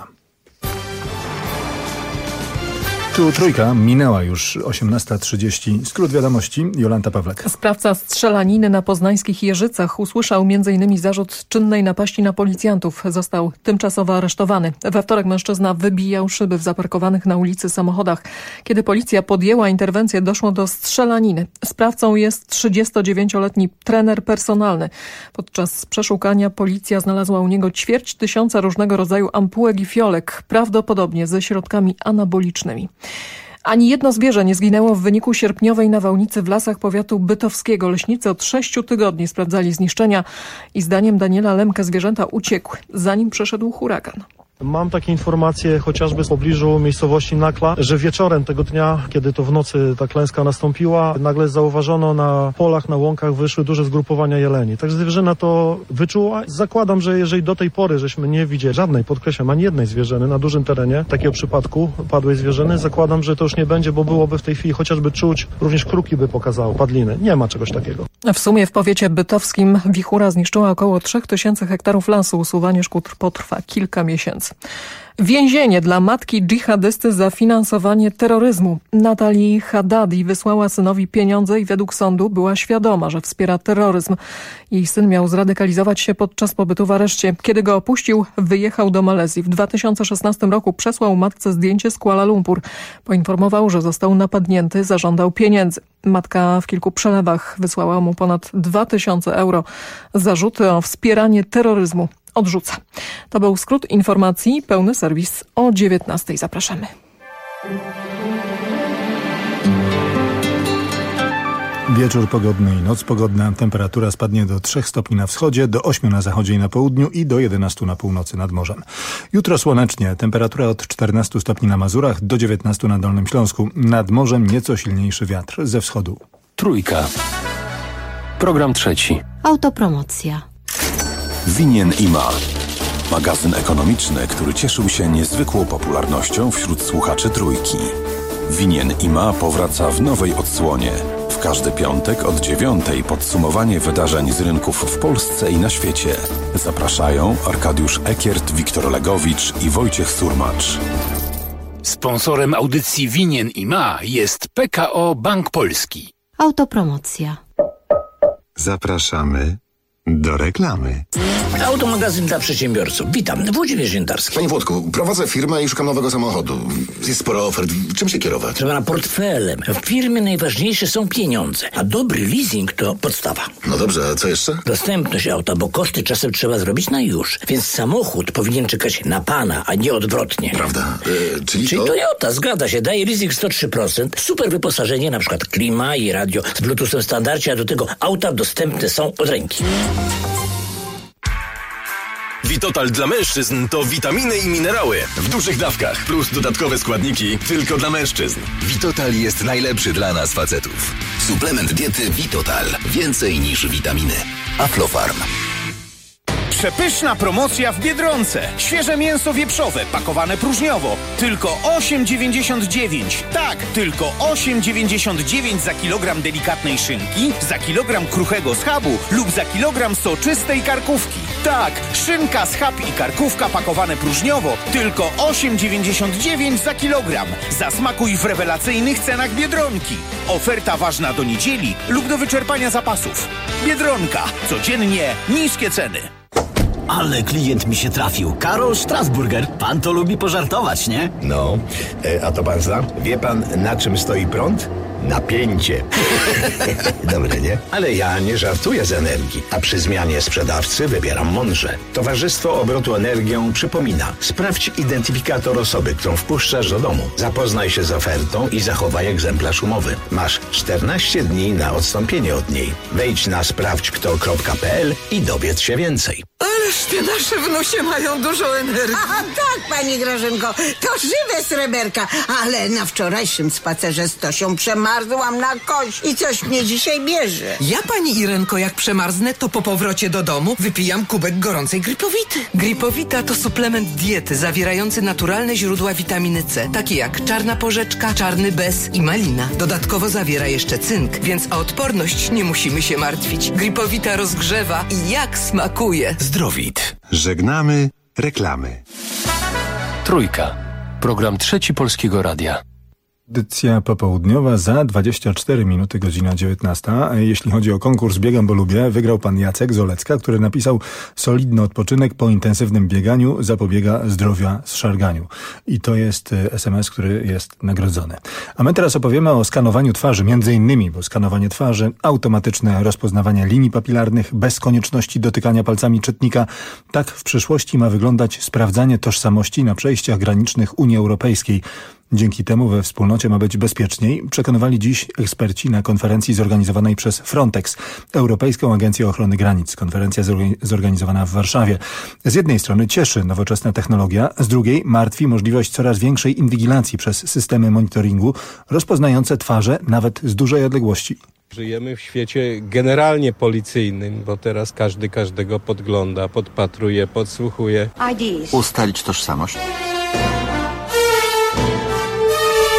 Tu trójka, minęła już 18:30. Skrót wiadomości, Jolanta Pawlak. Sprawca strzelaniny na poznańskich Jeżycach usłyszał m.in. zarzut czynnej napaści na policjantów. Został tymczasowo aresztowany. We wtorek mężczyzna wybijał szyby w zaparkowanych na ulicy samochodach. Kiedy policja podjęła interwencję, doszło do strzelaniny. Sprawcą jest 39-letni trener personalny. Podczas przeszukania policja znalazła u niego 250 różnego rodzaju ampułek i fiolek, prawdopodobnie ze środkami anabolicznymi. Ani jedno zwierzę nie zginęło w wyniku sierpniowej nawałnicy w lasach powiatu bytowskiego. Leśnicy od 6 tygodni sprawdzali zniszczenia i zdaniem Daniela Lemka zwierzęta uciekły, zanim przeszedł huragan. Mam takie informacje chociażby w pobliżu miejscowości Nakla, że wieczorem tego dnia, kiedy to w nocy ta klęska nastąpiła, nagle zauważono na polach, na łąkach wyszły duże zgrupowania jeleni. Także zwierzyna to wyczuła. Zakładam, że jeżeli do tej pory żeśmy nie widzieli żadnej, podkreślam, ani jednej zwierzyny na dużym terenie, takiego przypadku padłej zwierzyny, zakładam, że to już nie będzie, bo byłoby w tej chwili chociażby czuć, również kruki by pokazały padliny. Nie ma czegoś takiego. W sumie w powiecie bytowskim wichura zniszczyła około 3000 hektarów lasu. Usuwanie szkód potrwa kilka miesięcy. Więzienie dla matki dżihadysty za finansowanie terroryzmu. Natalii Haddadi wysłała synowi pieniądze i według sądu była świadoma, że wspiera terroryzm. Jej syn miał zradykalizować się podczas pobytu w areszcie. Kiedy go opuścił, wyjechał do Malezji. W 2016 roku przesłał matce zdjęcie z Kuala Lumpur. Poinformował, że został napadnięty, zażądał pieniędzy. Matka w kilku przelewach wysłała mu ponad 2000 euro. Zarzuty o wspieranie terroryzmu odrzuca. To był skrót informacji, pełny serwis o 19:00. Zapraszamy. Wieczór pogodny i noc pogodna. Temperatura spadnie do 3 stopni na wschodzie, do 8 na zachodzie i na południu i do 11 na północy nad morzem. Jutro słonecznie. Temperatura od 14 stopni na Mazurach do 19 na Dolnym Śląsku. Nad morzem nieco silniejszy wiatr ze wschodu. Trójka. Program trzeci. Autopromocja. Winien i ma. Magazyn ekonomiczny, który cieszył się niezwykłą popularnością wśród słuchaczy Trójki. Winien i ma powraca w nowej odsłonie. W każdy piątek od 9:00 podsumowanie wydarzeń z rynków w Polsce i na świecie. Zapraszają Arkadiusz Ekiert, Wiktor Legowicz i Wojciech Surmacz. Sponsorem audycji Winien i ma jest PKO Bank Polski. Autopromocja. Zapraszamy do reklamy. Automagazyn dla przedsiębiorców. Witam, Włodzimierz Jędarski. Panie Włodku, prowadzę firmę i szukam nowego samochodu. Jest sporo ofert. Czym się kierować? Trzeba na portfelem. W firmie najważniejsze są pieniądze, a dobry leasing to podstawa. No dobrze, a co jeszcze? Dostępność auta, bo koszty czasem trzeba zrobić na już. Więc samochód powinien czekać na pana, a nie odwrotnie. Prawda? Czyli to... Toyota, zgadza się. Daje leasing 103%. Super wyposażenie, na przykład klima i radio z Bluetoothem w standardzie, a do tego auta dostępne są od ręki. Vitotal dla mężczyzn to witaminy i minerały w dużych dawkach, plus dodatkowe składniki tylko dla mężczyzn. Vitotal jest najlepszy dla nas facetów. Suplement diety Vitotal. Więcej niż witaminy. Aflofarm. Przepyszna promocja w Biedronce. Świeże mięso wieprzowe, pakowane próżniowo. Tylko 8,99. Tak, tylko 8,99 za kilogram delikatnej szynki, za kilogram kruchego schabu lub za kilogram soczystej karkówki. Tak, szynka, schab i karkówka pakowane próżniowo. Tylko 8,99 za kilogram. Zasmakuj w rewelacyjnych cenach Biedronki. Oferta ważna do niedzieli lub do wyczerpania zapasów. Biedronka. Codziennie niskie ceny. Ale klient mi się trafił. Karol Strasburger. Pan to lubi pożartować, nie? No, a to pan zna? Wie pan, na czym stoi prąd? Napięcie. Dobre, nie? Ale ja nie żartuję z energii, a przy zmianie sprzedawcy wybieram mądrze. Towarzystwo Obrotu Energią przypomina. Sprawdź identyfikator osoby, którą wpuszczasz do domu. Zapoznaj się z ofertą i zachowaj egzemplarz umowy. Masz 14 dni na odstąpienie od niej. Wejdź na sprawdźkto.pl i dowiedz się więcej. Ależ te nasze wnusie mają dużo energii. Aha, tak, pani Grażynko, to żywe sreberka, ale na wczorajszym spacerze z Tosią przemarzłam na kość i coś mnie dzisiaj bierze. Ja, pani Irenko, jak przemarznę, to po powrocie do domu wypijam kubek gorącej Gripowity. Gripowita to suplement diety zawierający naturalne źródła witaminy C, takie jak czarna porzeczka, czarny bez i malina. Dodatkowo zawiera jeszcze cynk, więc o odporność nie musimy się martwić. Gripowita rozgrzewa i jak smakuje. Zdrowit. Żegnamy reklamy. Trójka. Program trzeci Polskiego Radia. Audycja popołudniowa za 24 minuty, godzina 19. Jeśli chodzi o konkurs Biegam, bo lubię, wygrał pan Jacek z Olecka, który napisał: solidny odpoczynek po intensywnym bieganiu zapobiega zdrowia zszarganiu. I to jest SMS, który jest nagrodzony. A my teraz opowiemy o skanowaniu twarzy, między innymi, bo skanowanie twarzy, automatyczne rozpoznawanie linii papilarnych bez konieczności dotykania palcami czytnika. Tak w przyszłości ma wyglądać sprawdzanie tożsamości na przejściach granicznych Unii Europejskiej. Dzięki temu we wspólnocie ma być bezpieczniej, przekonywali dziś eksperci na konferencji zorganizowanej przez Frontex, Europejską Agencję Ochrony Granic. Konferencja zorganizowana w Warszawie. Z jednej strony cieszy nowoczesna technologia, z drugiej martwi możliwość coraz większej inwigilacji przez systemy monitoringu rozpoznające twarze nawet z dużej odległości. Żyjemy w świecie generalnie policyjnym, bo teraz każdy każdego podgląda, podpatruje, podsłuchuje. Ustalić tożsamość.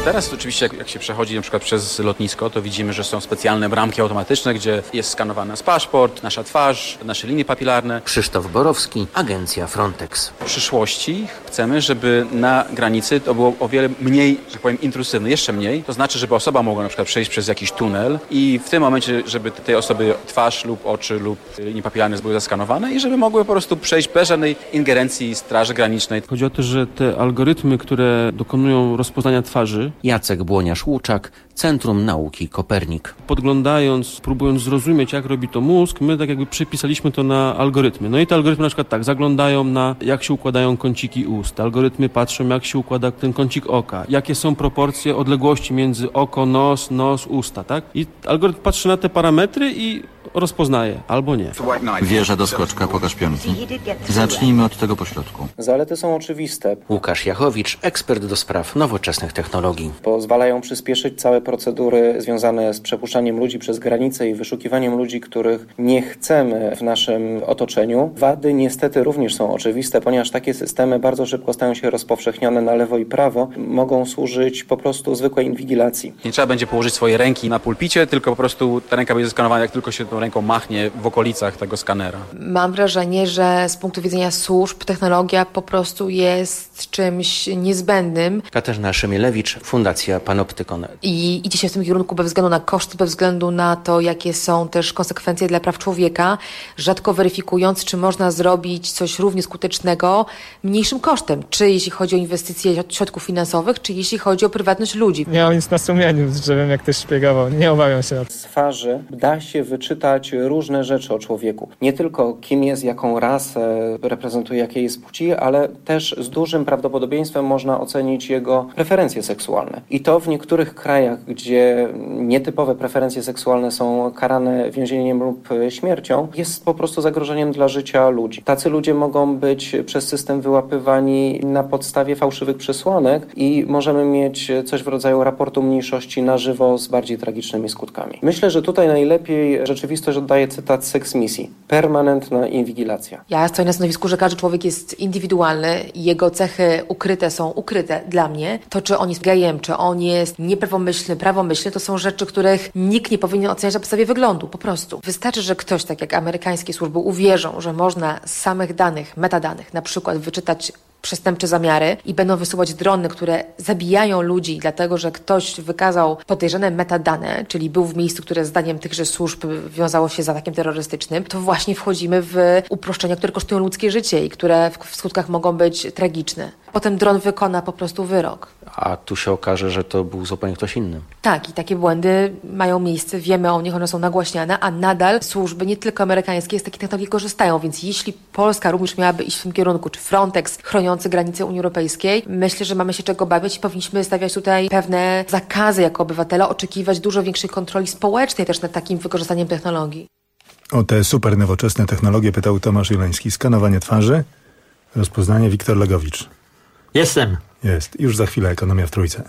Teraz oczywiście jak się przechodzi na przykład przez lotnisko, to widzimy, że są specjalne bramki automatyczne, gdzie jest skanowany nasz paszport, nasza twarz, nasze linie papilarne. Krzysztof Borowski, agencja Frontex. W przyszłości chcemy, żeby na granicy to było o wiele mniej, że powiem, intrusywne, jeszcze mniej. To znaczy, żeby osoba mogła na przykład przejść przez jakiś tunel i w tym momencie, żeby tej osoby twarz lub oczy lub linie papilarne były zaskanowane i żeby mogły po prostu przejść bez żadnej ingerencji Straży Granicznej. Chodzi o to, że te algorytmy, które dokonują rozpoznania twarzy. Jacek Błoniarz-Łuczak, Centrum Nauki Kopernik. Podglądając, próbując zrozumieć, jak robi to mózg, my tak jakby przypisaliśmy to na algorytmy. No i te algorytmy na przykład tak, zaglądają na jak się układają kąciki ust. Algorytmy patrzą, jak się układa ten kącik oka. Jakie są proporcje odległości między oko, nos, usta, tak? I algorytm patrzy na te parametry i rozpoznaje, albo nie. Wieża do skoczka, pokaż pionki. Zacznijmy od tego pośrodku. Zalety są oczywiste. Łukasz Jachowicz, ekspert do spraw nowoczesnych technologii. Pozwalają przyspieszyć całe procedury związane z przepuszczaniem ludzi przez granicę i wyszukiwaniem ludzi, których nie chcemy w naszym otoczeniu. Wady niestety również są oczywiste, ponieważ takie systemy bardzo szybko stają się rozpowszechnione na lewo i prawo. Mogą służyć po prostu zwykłej inwigilacji. Nie trzeba będzie położyć swoje ręki na pulpicie, tylko po prostu ta ręka będzie skanowana, jak tylko się tą ręką machnie w okolicach tego skanera. Mam wrażenie, że z punktu widzenia służb technologia po prostu jest czymś niezbędnym. Katarzyna Szymielewicz, Fundacja Panoptykon. I idzie się w tym kierunku bez względu na koszty, bez względu na to, jakie są też konsekwencje dla praw człowieka, rzadko weryfikując, czy można zrobić coś równie skutecznego mniejszym kosztem. Czy jeśli chodzi o inwestycje środków finansowych, czy jeśli chodzi o prywatność ludzi. Nie mam nic na sumieniu, żebym jak ktoś szpiegował. Nie obawiam się. Z twarzy da się wyczytać różne rzeczy o człowieku. Nie tylko kim jest, jaką rasę reprezentuje, jakiej jest płci, ale też z dużym prawdopodobieństwem można ocenić jego preferencje seksualne. I to w niektórych krajach, gdzie nietypowe preferencje seksualne są karane więzieniem lub śmiercią, jest po prostu zagrożeniem dla życia ludzi. Tacy ludzie mogą być przez system wyłapywani na podstawie fałszywych przesłanek i możemy mieć coś w rodzaju raportu mniejszości na żywo z bardziej tragicznymi skutkami. Myślę, że tutaj najlepiej rzeczywistość oddaje cytat Seks Misji. Permanentna inwigilacja. Ja stoję na stanowisku, że każdy człowiek jest indywidualny i jego cechy ukryte są ukryte dla mnie. To, czy on jest gejem, czy on jest nieprawomyślny, prawomyślny, to są rzeczy, których nikt nie powinien oceniać na podstawie wyglądu, po prostu. Wystarczy, że ktoś, tak jak amerykańskie służby, uwierzą, że można z samych danych, metadanych, na przykład wyczytać przestępcze zamiary i będą wysuwać drony, które zabijają ludzi, dlatego że ktoś wykazał podejrzane metadane, czyli był w miejscu, które zdaniem tychże służb wiązało się z atakiem terrorystycznym, to właśnie wchodzimy w uproszczenia, które kosztują ludzkie życie i które w skutkach mogą być tragiczne. Potem dron wykona po prostu wyrok. A tu się okaże, że to był zupełnie ktoś inny. Tak, i takie błędy mają miejsce, wiemy o nich, one są nagłaśniane, a nadal służby, nie tylko amerykańskie, z takiej technologii korzystają, więc jeśli Polska również miałaby iść w tym kierunku, czy Frontex chroniący granice Unii Europejskiej, myślę, że mamy się czego bawić i powinniśmy stawiać tutaj pewne zakazy jako obywatele, oczekiwać dużo większej kontroli społecznej też nad takim wykorzystaniem technologii. O te super nowoczesne technologie pytał Tomasz Juleński. Skanowanie twarzy, rozpoznanie. Wiktor Legowicz. Jestem. Jest. Już za chwilę Ekonomia w Trójce.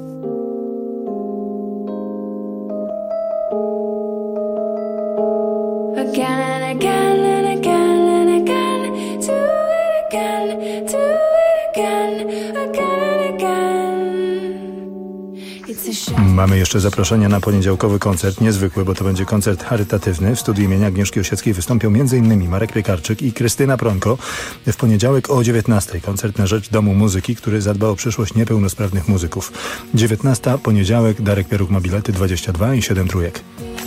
Mamy jeszcze zaproszenia na poniedziałkowy koncert, niezwykły, bo to będzie koncert charytatywny. W studiu imienia Agnieszki Osieckiej wystąpią m.in. Marek Piekarczyk i Krystyna Pronko. W poniedziałek o 19:00 koncert na rzecz Domu Muzyki, który zadba o przyszłość niepełnosprawnych muzyków. 19:00, poniedziałek, Darek Pieruk ma bilety 22 i 7 trójek.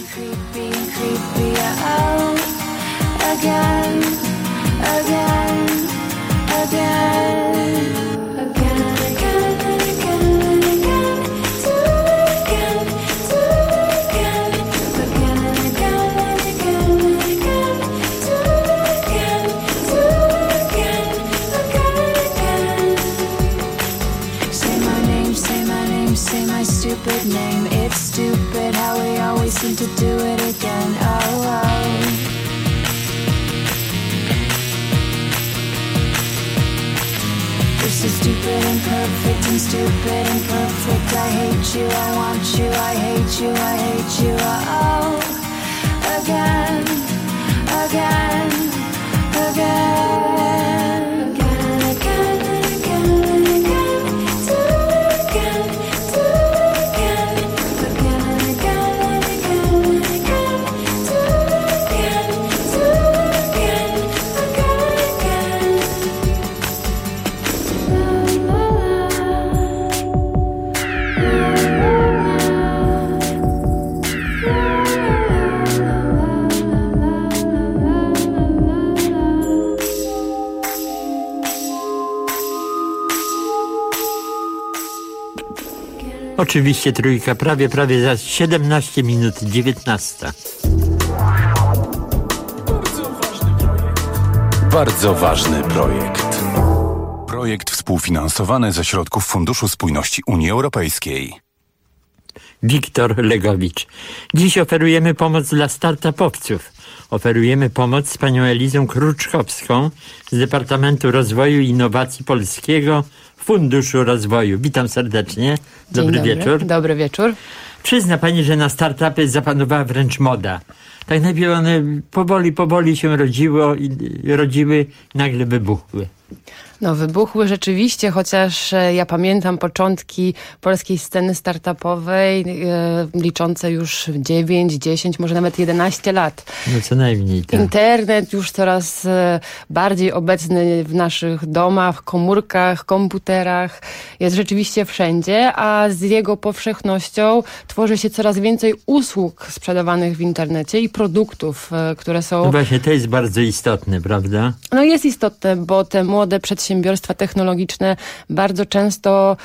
Stupid name, it's stupid how we always seem to do it again. Oh, oh. You're so stupid and perfect and stupid and perfect. I hate you, I want you, I hate you, I hate you. Oh, again, again, again. Again, again, again, again. Do it again, do it. Oczywiście trójka, prawie za 17 minut, 19. Bardzo ważny projekt. Projekt współfinansowany ze środków Funduszu Spójności Unii Europejskiej. Wiktor Legowicz. Dziś oferujemy pomoc dla startupowców. Oferujemy pomoc z panią Elizą Kruczkowską z Departamentu Rozwoju i Innowacji Polskiego Funduszu Rozwoju. Witam serdecznie. Dobry wieczór. Dobry wieczór. Przyzna pani, że na startupy zapanowała wręcz moda. Tak najpierw one powoli się rodziły, nagle wybuchły. No wybuchły rzeczywiście, chociaż ja pamiętam początki polskiej sceny startupowej, liczące już 9, 10, może nawet 11 lat. No co najmniej. Tak. Internet już coraz bardziej obecny w naszych domach, komórkach, komputerach, jest rzeczywiście wszędzie, a z jego powszechnością tworzy się coraz więcej usług sprzedawanych w internecie i produktów, które są... No właśnie, to jest bardzo istotne, prawda? No jest istotne, bo te młode przedsiębiorstwa technologiczne bardzo często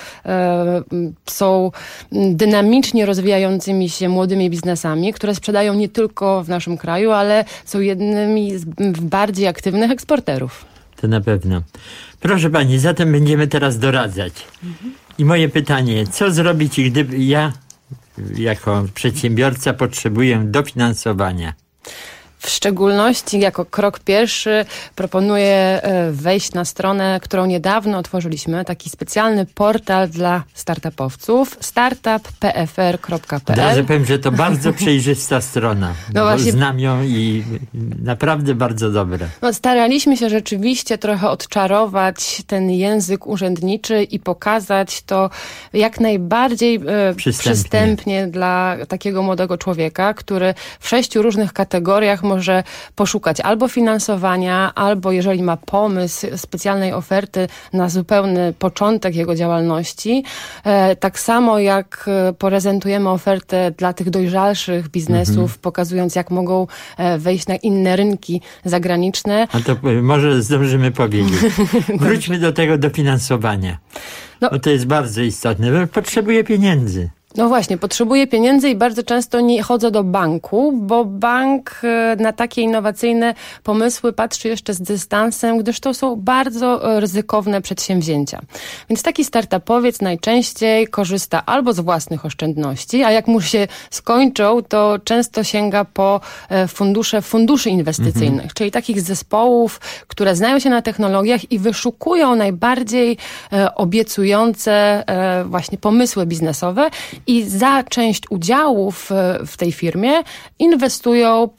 są dynamicznie rozwijającymi się młodymi biznesami, które sprzedają nie tylko w naszym kraju, ale są jednymi z bardziej aktywnych eksporterów. To na pewno. Proszę pani, zatem będziemy teraz doradzać. I moje pytanie, co zrobić, gdyby ja jako przedsiębiorca potrzebuję dofinansowania? W szczególności jako krok pierwszy proponuję wejść na stronę, którą niedawno otworzyliśmy, taki specjalny portal dla startupowców, startup.pfr.pl. Ja powiem, że to bardzo przejrzysta strona. No właśnie, znam ją i naprawdę bardzo dobre. No, staraliśmy się rzeczywiście trochę odczarować ten język urzędniczy i pokazać to jak najbardziej przystępnie dla takiego młodego człowieka, który w 6 różnych kategoriach może poszukać albo finansowania, albo jeżeli ma pomysł specjalnej oferty na zupełny początek jego działalności. Tak samo jak prezentujemy ofertę dla tych dojrzalszych biznesów, pokazując jak mogą wejść na inne rynki zagraniczne. A to może zdążymy powiedzieć. Wróćmy do tego dofinansowania. No to jest bardzo istotne. Potrzebuję pieniędzy. No właśnie, potrzebuję pieniędzy i bardzo często nie chodzę do banku, bo bank na takie innowacyjne pomysły patrzy jeszcze z dystansem, gdyż to są bardzo ryzykowne przedsięwzięcia. Więc taki startupowiec najczęściej korzysta albo z własnych oszczędności, a jak mu się skończą, to często sięga po funduszy inwestycyjnych, czyli takich zespołów, które znają się na technologiach i wyszukują najbardziej obiecujące właśnie pomysły biznesowe i za część udziałów w tej firmie inwestują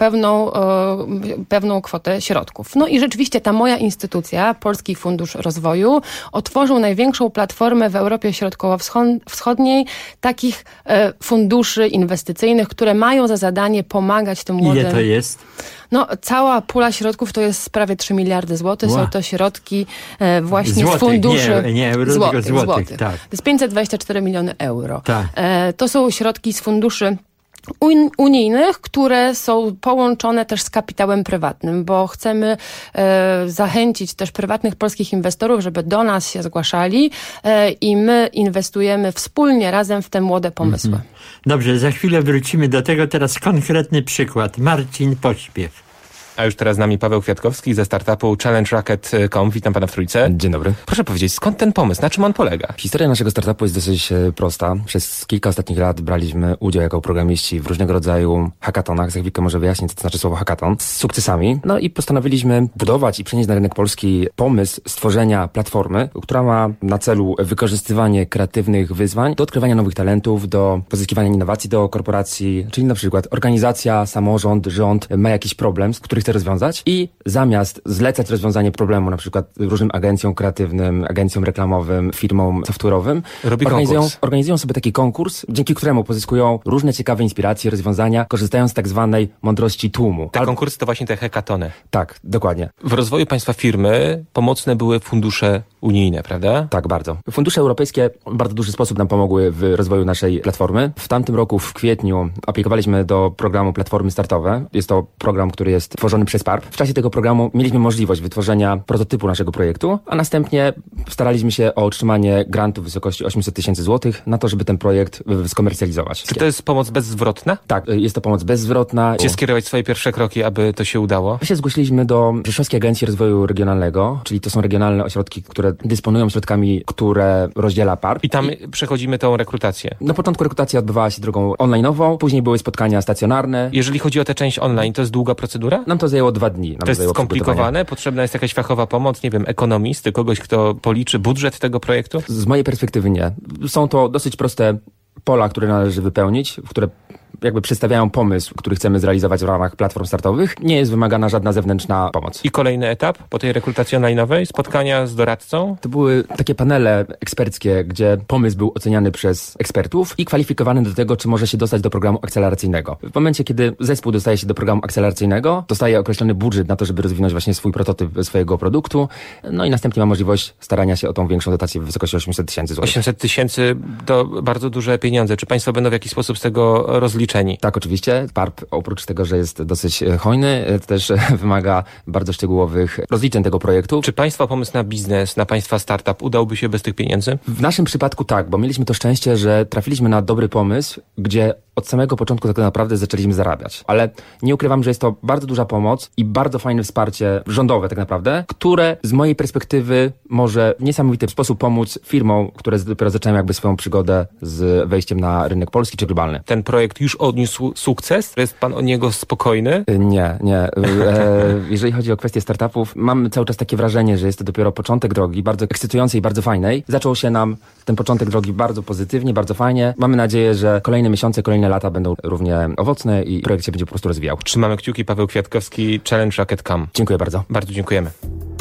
pewną kwotę środków. No i rzeczywiście ta moja instytucja, Polski Fundusz Rozwoju, otworzył największą platformę w Europie Środkowo-Wschodniej takich funduszy inwestycyjnych, które mają za zadanie pomagać tym młodym. Ile to jest? No, cała pula środków to jest prawie 3 miliardy złotych. Są to środki właśnie z funduszy... Nie euro, tylko złotych. Tak. To jest 524 miliony euro. Tak. To są środki z funduszy unijnych, które są połączone też z kapitałem prywatnym, bo chcemy zachęcić też prywatnych polskich inwestorów, żeby do nas się zgłaszali i my inwestujemy wspólnie razem w te młode pomysły. Dobrze, za chwilę wrócimy do tego. Teraz konkretny przykład. Marcin Pośpiew. A już teraz z nami Paweł Kwiatkowski ze startupu ChallengeRocket.com. Witam pana w trójce. Dzień dobry. Proszę powiedzieć, skąd ten pomysł? Na czym on polega? Historia naszego startupu jest dosyć prosta. Przez kilka ostatnich lat braliśmy udział jako programiści w różnego rodzaju hackathonach. Za chwilkę może wyjaśnię, co to znaczy słowo hackathon. Z sukcesami. No i postanowiliśmy budować i przenieść na rynek polski pomysł stworzenia platformy, która ma na celu wykorzystywanie kreatywnych wyzwań do odkrywania nowych talentów, do pozyskiwania innowacji do korporacji, czyli na przykład organizacja, samorząd, rząd ma jakiś problem, z których chce rozwiązać i zamiast zlecać rozwiązanie problemu na przykład różnym agencjom kreatywnym, agencjom reklamowym, firmom software'owym, organizują sobie taki konkurs, dzięki któremu pozyskują różne ciekawe inspiracje, rozwiązania, korzystając z tak zwanej mądrości tłumu. Te konkursy to właśnie te hackathony. Tak, dokładnie. W rozwoju państwa firmy pomocne były fundusze unijne, prawda? Tak, bardzo. Fundusze europejskie w bardzo duży sposób nam pomogły w rozwoju naszej platformy. W tamtym roku w kwietniu aplikowaliśmy do programu Platformy Startowe. Jest to program, który jest tworzony tworzony przez PARP. W czasie tego programu mieliśmy możliwość wytworzenia prototypu naszego projektu, a następnie staraliśmy się o otrzymanie grantu w wysokości 800 tysięcy złotych na to, żeby ten projekt skomercjalizować. Czy to jest pomoc bezzwrotna? Tak, jest to pomoc bezzwrotna. Gdzie skierować swoje pierwsze kroki, aby to się udało? My się zgłosiliśmy do Rzeszowskiej Agencji Rozwoju Regionalnego, czyli to są regionalne ośrodki, które dysponują środkami, które rozdziela PARP. I tam przechodzimy tą rekrutację. Na początku rekrutacja odbywała się drogą online'ową, później były spotkania stacjonarne. Jeżeli chodzi o tę część online, to jest długa procedura? Nam to zajęło 2 dni. To jest skomplikowane? Potrzebna jest jakaś fachowa pomoc, nie wiem, ekonomisty, kogoś, kto policzy budżet tego projektu? Z mojej perspektywy nie. Są to dosyć proste pola, które należy wypełnić, które jakby przedstawiają pomysł, który chcemy zrealizować w ramach platform startowych. Nie jest wymagana żadna zewnętrzna pomoc. I kolejny etap po tej rekrutacji online'owej? Spotkania z doradcą? To były takie panele eksperckie, gdzie pomysł był oceniany przez ekspertów i kwalifikowany do tego, czy może się dostać do programu akceleracyjnego. W momencie, kiedy zespół dostaje się do programu akceleracyjnego, dostaje określony budżet na to, żeby rozwinąć właśnie swój prototyp swojego produktu, no i następnie ma możliwość starania się o tą większą dotację w wysokości 800 tysięcy złotych. 800 tysięcy to bardzo duże pieniądze. Czy państwo będą w jakiś sposób z tego rozliczeni? Tak, oczywiście. PARP, oprócz tego, że jest dosyć hojny, też wymaga bardzo szczegółowych rozliczeń tego projektu. Czy państwa pomysł na biznes, na państwa startup udałby się bez tych pieniędzy? W naszym przypadku tak, bo mieliśmy to szczęście, że trafiliśmy na dobry pomysł, gdzie od samego początku tak naprawdę zaczęliśmy zarabiać. Ale nie ukrywam, że jest to bardzo duża pomoc i bardzo fajne wsparcie rządowe tak naprawdę, które z mojej perspektywy może w niesamowity sposób pomóc firmom, które dopiero zaczynają jakby swoją przygodę z wejściem na rynek polski czy globalny. Ten projekt już odniósł sukces? Jest pan o niego spokojny? Nie. Jeżeli chodzi o kwestię startupów, mam cały czas takie wrażenie, że jest to dopiero początek drogi, bardzo ekscytującej i bardzo fajnej. Zaczął się nam ten początek drogi bardzo pozytywnie, bardzo fajnie. Mamy nadzieję, że kolejne miesiące, kolejne lata będą równie owocne i projekt się będzie po prostu rozwijał. Trzymamy kciuki. Paweł Kwiatkowski, Challenge.com. Dziękuję bardzo. Bardzo dziękujemy.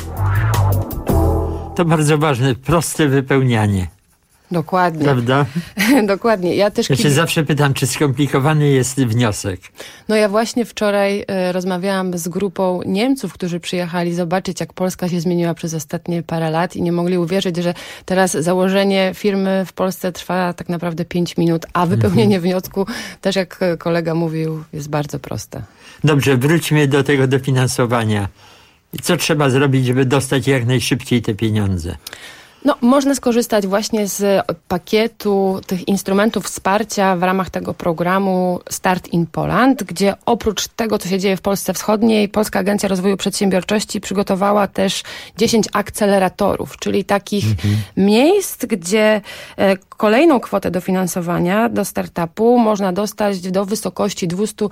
To bardzo ważne, proste wypełnianie. Dokładnie. Prawda? Dokładnie. Ja się zawsze pytam, czy skomplikowany jest wniosek. No ja właśnie wczoraj rozmawiałam z grupą Niemców, którzy przyjechali zobaczyć, jak Polska się zmieniła przez ostatnie parę lat i nie mogli uwierzyć, że teraz założenie firmy w Polsce trwa tak naprawdę 5 minut, a wypełnienie wniosku też, jak kolega mówił, jest bardzo proste. Dobrze, wróćmy do tego dofinansowania. Co trzeba zrobić, żeby dostać jak najszybciej te pieniądze? No, można skorzystać właśnie z pakietu tych instrumentów wsparcia w ramach tego programu Start in Poland, gdzie oprócz tego, co się dzieje w Polsce Wschodniej, Polska Agencja Rozwoju Przedsiębiorczości przygotowała też 10 akceleratorów, czyli takich miejsc, gdzie kolejną kwotę dofinansowania do startupu można dostać do wysokości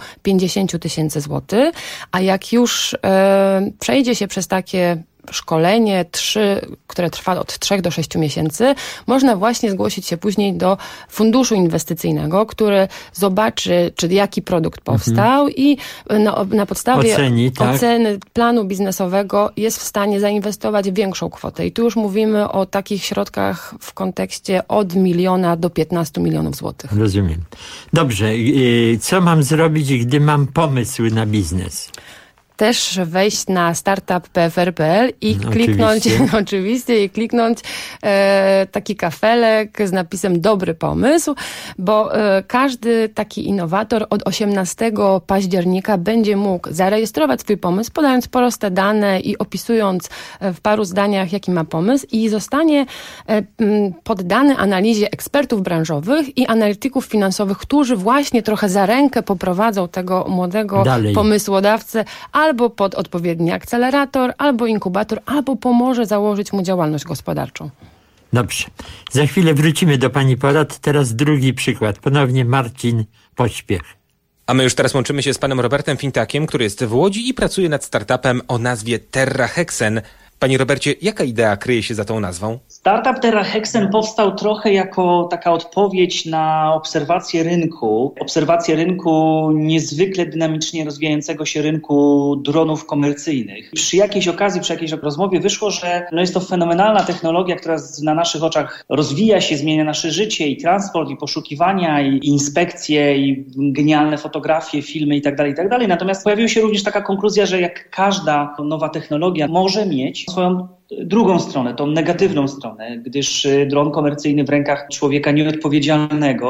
250 tysięcy złotych, a jak już przejdzie się przez takie szkolenie, które trwa od 3 do 6 miesięcy, można właśnie zgłosić się później do funduszu inwestycyjnego, który zobaczy, czy jaki produkt powstał i na podstawie oceny planu biznesowego jest w stanie zainwestować większą kwotę. I tu już mówimy o takich środkach w kontekście od 1 miliona do 15 milionów złotych. Rozumiem. Dobrze. Co mam zrobić, gdy mam pomysł na biznes? Też wejść na startup.pfr.pl i kliknąć, oczywiście, i kliknąć taki kafelek z napisem dobry pomysł, bo każdy taki innowator od 18 października będzie mógł zarejestrować swój pomysł, podając proste dane i opisując w paru zdaniach, jaki ma pomysł i zostanie poddany analizie ekspertów branżowych i analityków finansowych, którzy właśnie trochę za rękę poprowadzą tego młodego pomysłodawcę albo pod odpowiedni akcelerator, albo inkubator, albo pomoże założyć mu działalność gospodarczą. Dobrze. Za chwilę wrócimy do pani porad. Teraz drugi przykład. Ponownie Marcin Pośpiech. A my już teraz łączymy się z panem Robertem Fintakiem, który jest w Łodzi i pracuje nad startupem o nazwie TerraHexen. Panie Robercie, jaka idea kryje się za tą nazwą? Startup TerraHexen powstał trochę jako taka odpowiedź na obserwację rynku niezwykle dynamicznie rozwijającego się rynku dronów komercyjnych. Przy jakiejś okazji, przy jakiejś rozmowie wyszło, że jest to fenomenalna technologia, która na naszych oczach rozwija się, zmienia nasze życie i transport, i poszukiwania, i inspekcje, i genialne fotografie, filmy itd. Natomiast pojawiła się również taka konkluzja, że jak każda nowa technologia może mieć swoją drugą stronę, tą negatywną stronę, gdyż dron komercyjny w rękach człowieka nieodpowiedzialnego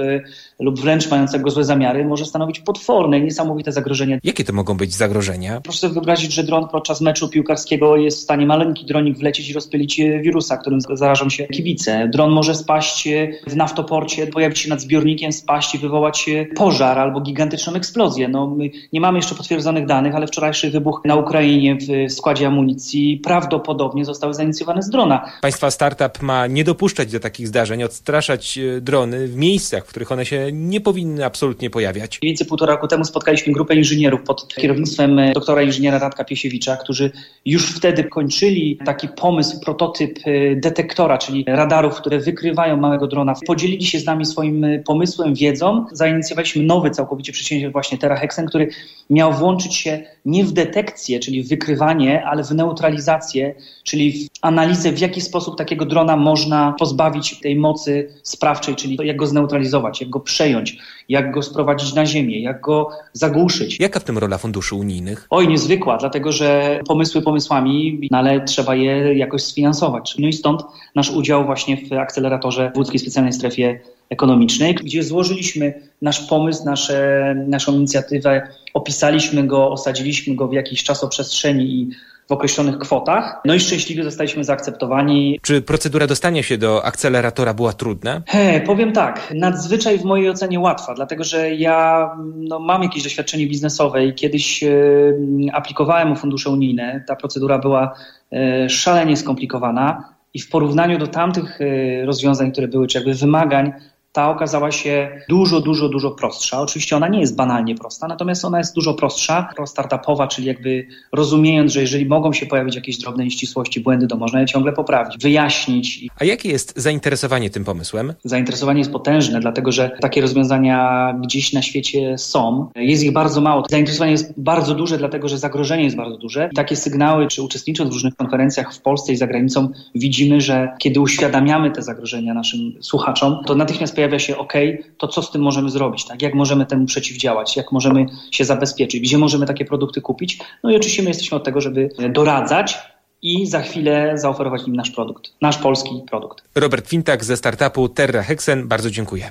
lub wręcz mającego złe zamiary może stanowić potworne i niesamowite zagrożenie. Jakie to mogą być zagrożenia? Proszę sobie wyobrazić, że dron podczas meczu piłkarskiego jest w stanie maleńki dronik wlecieć i rozpylić wirusa, którym zarażą się kibice. Dron może spaść w naftoporcie, pojawić się nad zbiornikiem, spaść i wywołać pożar albo gigantyczną eksplozję. My nie mamy jeszcze potwierdzonych danych, ale wczorajszy wybuch na Ukrainie w składzie amunicji prawdopodobnie zostały zainicjowane z drona. Państwa startup ma nie dopuszczać do takich zdarzeń, odstraszać drony w miejscach, w których one się nie powinny absolutnie pojawiać. Mniej więcej 1,5 roku temu spotkaliśmy grupę inżynierów pod kierownictwem doktora inżyniera Radka Piesiewicza, którzy już wtedy kończyli taki pomysł, prototyp detektora, czyli radarów, które wykrywają małego drona. Podzielili się z nami swoim pomysłem, wiedzą. Zainicjowaliśmy nowy całkowicie przedsięwzięcie właśnie TerraHexen, który miał włączyć się nie w detekcję, czyli w wykrywanie, ale w neutralizację, czyli w analizę, w jaki sposób takiego drona można pozbawić tej mocy sprawczej, czyli jak go zneutralizować, jak go przejąć, jak go sprowadzić na ziemię, jak go zagłuszyć. Jaka w tym rola funduszy unijnych? Oj, niezwykła, dlatego że pomysły pomysłami, ale trzeba je jakoś sfinansować. No i stąd nasz udział właśnie w akceleratorze w Łódzkiej Specjalnej Strefie Ekonomicznej, gdzie złożyliśmy nasz pomysł, naszą inicjatywę, opisaliśmy go, osadziliśmy go w jakiejś czasoprzestrzeni i w określonych kwotach. No i szczęśliwie zostaliśmy zaakceptowani. Czy procedura dostania się do akceleratora była trudna? Powiem tak, nadzwyczaj w mojej ocenie łatwa, dlatego że ja mam jakieś doświadczenie biznesowe i kiedyś aplikowałem o fundusze unijne. Ta procedura była szalenie skomplikowana i w porównaniu do tamtych rozwiązań, które były, czy jakby wymagań, ta okazała się dużo prostsza. Oczywiście ona nie jest banalnie prosta, natomiast ona jest dużo prostsza, startupowa, czyli jakby rozumiejąc, że jeżeli mogą się pojawić jakieś drobne nieścisłości, błędy, to można je ciągle poprawić, wyjaśnić. A jakie jest zainteresowanie tym pomysłem? Zainteresowanie jest potężne, dlatego że takie rozwiązania gdzieś na świecie są. Jest ich bardzo mało. Zainteresowanie jest bardzo duże, dlatego że zagrożenie jest bardzo duże. Takie sygnały, czy uczestnicząc w różnych konferencjach w Polsce i za granicą, widzimy, że kiedy uświadamiamy te zagrożenia naszym słuchaczom, to natychmiast pojawia się to co z tym możemy zrobić, tak? Jak możemy temu przeciwdziałać, jak możemy się zabezpieczyć, gdzie możemy takie produkty kupić. No i oczywiście my jesteśmy od tego, żeby doradzać i za chwilę zaoferować im nasz produkt, nasz polski produkt. Robert Fintak ze startupu TerraHexen, bardzo dziękuję.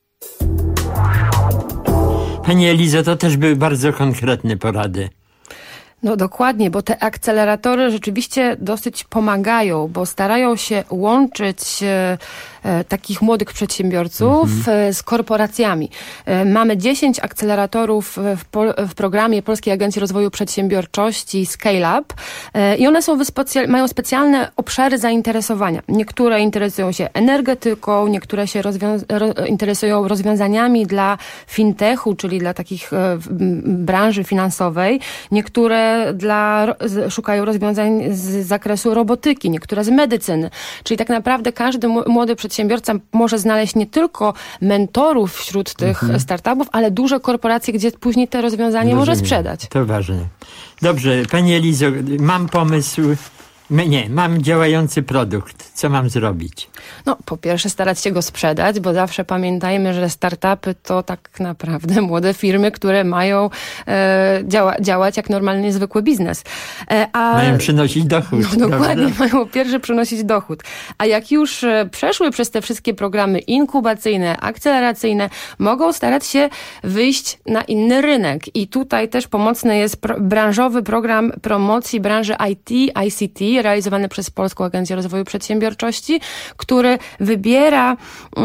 Pani Elizo, to też były bardzo konkretne porady. No dokładnie, bo te akceleratory rzeczywiście dosyć pomagają, bo starają się łączyć takich młodych przedsiębiorców z korporacjami. Mamy 10 akceleratorów w programie Polskiej Agencji Rozwoju Przedsiębiorczości Scale Up i one mają specjalne obszary zainteresowania. Niektóre interesują się energetyką, niektóre się interesują rozwiązaniami dla fintechu, czyli dla takich branży finansowej, niektóre szukają rozwiązań z zakresu robotyki, niektóre z medycyny. Czyli tak naprawdę każdy młody przedsiębiorca może znaleźć nie tylko mentorów wśród tych startupów, ale duże korporacje, gdzie później te rozwiązanie może sprzedać. To ważne. Dobrze, Pani Elizo, mam pomysł. Mam działający produkt. Co mam zrobić? No, po pierwsze starać się go sprzedać, bo zawsze pamiętajmy, że startupy to tak naprawdę młode firmy, które mają działać jak normalnie zwykły biznes. Mają przynosić dochód. No, dokładnie, mają pierwszy przynosić dochód. A jak już przeszły przez te wszystkie programy inkubacyjne, akceleracyjne, mogą starać się wyjść na inny rynek. I tutaj też pomocny jest branżowy program promocji branży IT, ICT, realizowany przez Polską Agencję Rozwoju Przedsiębiorczości, który wybiera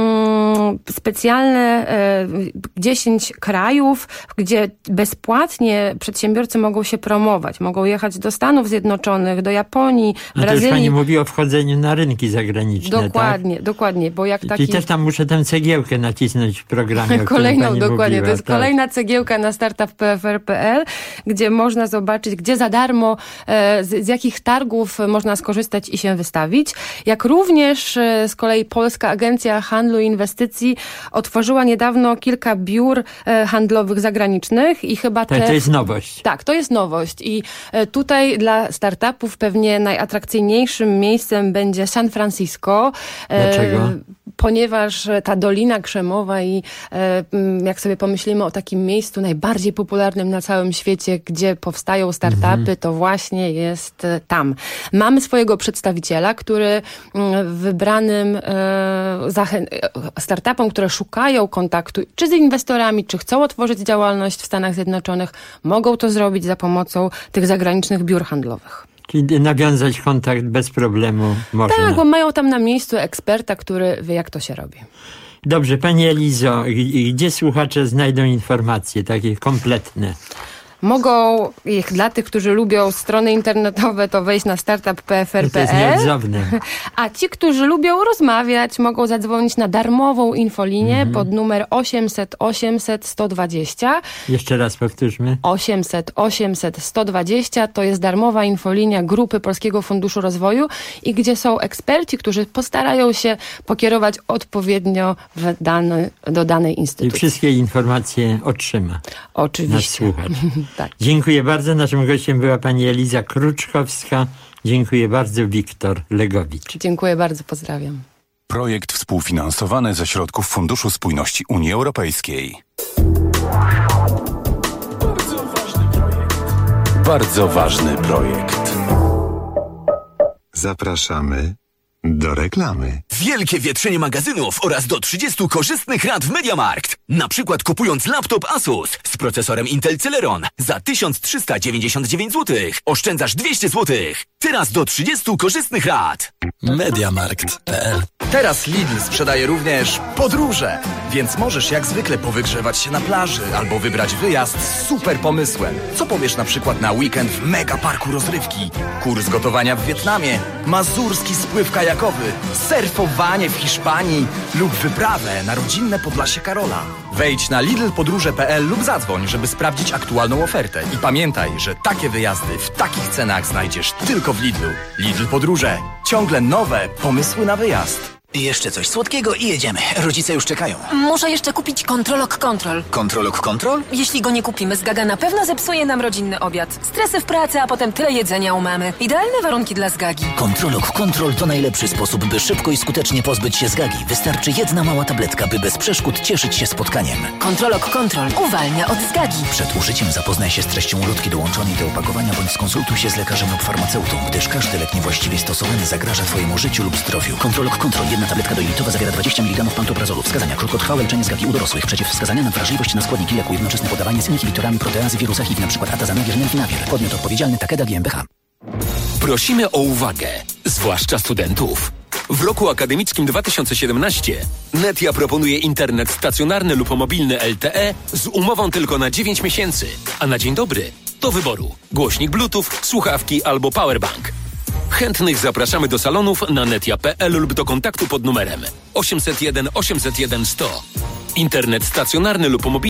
specjalne 10 krajów, gdzie bezpłatnie przedsiębiorcy mogą się promować. Mogą jechać do Stanów Zjednoczonych, do Japonii, Brazylii. To już pani mówi o wchodzeniu na rynki zagraniczne, dokładnie, tak? Dokładnie, bo jak taki... I też tam muszę tę cegiełkę nacisnąć w programie, kolejną, dokładnie. Mówiła, to jest kolejna cegiełka na startup.pfr.pl, gdzie można zobaczyć, gdzie za darmo, z jakich targów można skorzystać i się wystawić. Jak również z kolei Polska Agencja Handlu i Inwestycji otworzyła niedawno kilka biur handlowych zagranicznych i chyba to jest nowość. Tak, to jest nowość i tutaj dla startupów pewnie najatrakcyjniejszym miejscem będzie San Francisco. Dlaczego? Ponieważ ta Dolina Krzemowa i jak sobie pomyślimy o takim miejscu najbardziej popularnym na całym świecie, gdzie powstają startupy, to właśnie jest tam. Mamy swojego przedstawiciela, który wybranym startupom, które szukają kontaktu czy z inwestorami, czy chcą otworzyć działalność w Stanach Zjednoczonych, mogą to zrobić za pomocą tych zagranicznych biur handlowych. Czyli nawiązać kontakt bez problemu można. Tak, bo mają tam na miejscu eksperta, który wie, jak to się robi. Dobrze, Pani Elizo, gdzie słuchacze znajdą informacje takie kompletne? Mogą ich dla tych, którzy lubią strony internetowe, to wejść na startup.pfr.pl. To jest nieodzowne. A ci, którzy lubią rozmawiać, mogą zadzwonić na darmową infolinię pod numer 800 800 120. Jeszcze raz powtórzmy. 800 800 120 to jest darmowa infolinia Grupy Polskiego Funduszu Rozwoju i gdzie są eksperci, którzy postarają się pokierować odpowiednio do danej instytucji. I wszystkie informacje otrzyma. Oczywiście. Nasz słuchacz. Tak. Dziękuję bardzo. Naszym gościem była pani Eliza Kruczkowska. Dziękuję bardzo, Wiktor Legowicz. Dziękuję bardzo, pozdrawiam. Projekt współfinansowany ze środków Funduszu Spójności Unii Europejskiej. Bardzo ważny projekt. Zapraszamy do reklamy. Wielkie wietrzenie magazynów oraz do 30 korzystnych rat w MediaMarkt. Na przykład kupując laptop Asus z procesorem Intel Celeron za 1399 zł. Oszczędzasz 200 zł. Teraz do 30 korzystnych rat. MediaMarkt.pl. Teraz Lidl sprzedaje również podróże, więc możesz jak zwykle powygrzewać się na plaży albo wybrać wyjazd z super pomysłem. Co powiesz na przykład na weekend w mega parku rozrywki, kurs gotowania w Wietnamie, mazurski spływ kajakowy, surfowanie w Hiszpanii lub wyprawę na rodzinne Podlasie Karola. Wejdź na lidlpodróże.pl lub zadzwoń, żeby sprawdzić aktualną ofertę. I pamiętaj, że takie wyjazdy w takich cenach znajdziesz tylko w Lidlu. Lidl Podróże. Ciągle nowe pomysły na wyjazd. Jeszcze coś słodkiego i jedziemy. Rodzice już czekają. Muszę jeszcze kupić Controlog Control. Controlog Control? Jeśli go nie kupimy, Zgaga na pewno zepsuje nam rodzinny obiad. Stresy w pracy, a potem tyle jedzenia u mamy. Idealne warunki dla Zgagi. Controlog Control to najlepszy sposób, by szybko i skutecznie pozbyć się zgagi. Wystarczy jedna mała tabletka, by bez przeszkód cieszyć się spotkaniem. Controlog Control uwalnia od zgagi. Przed użyciem zapoznaj się z treścią ulotki dołączonej do opakowania bądź skonsultuj się z lekarzem lub farmaceutą, gdyż każdy lek niewłaściwie stosowany zagraża Twojemu życiu lub zdrowiu. Controlog Control. Jedna tabletka dojilitowa zawiera 20 mg pantoprazolu. Wskazania: krótkotrwałe leczenie zgagi u dorosłych. Przeciwwskazania na wrażliwość na składniki leku. Jednoczesne podawanie z inhibitorami proteazy wirusa HIV, np. atazanawir, nelfinawir. Podmiot odpowiedzialny: Takeda GmbH. Prosimy o uwagę, zwłaszcza studentów. W roku akademickim 2017 Netia proponuje internet stacjonarny lub mobilny LTE z umową tylko na 9 miesięcy, a na dzień dobry do wyboru głośnik Bluetooth, słuchawki albo powerbank. Chętnych zapraszamy do salonów na netia.pl lub do kontaktu pod numerem 801 801 100. Internet stacjonarny lub mobilny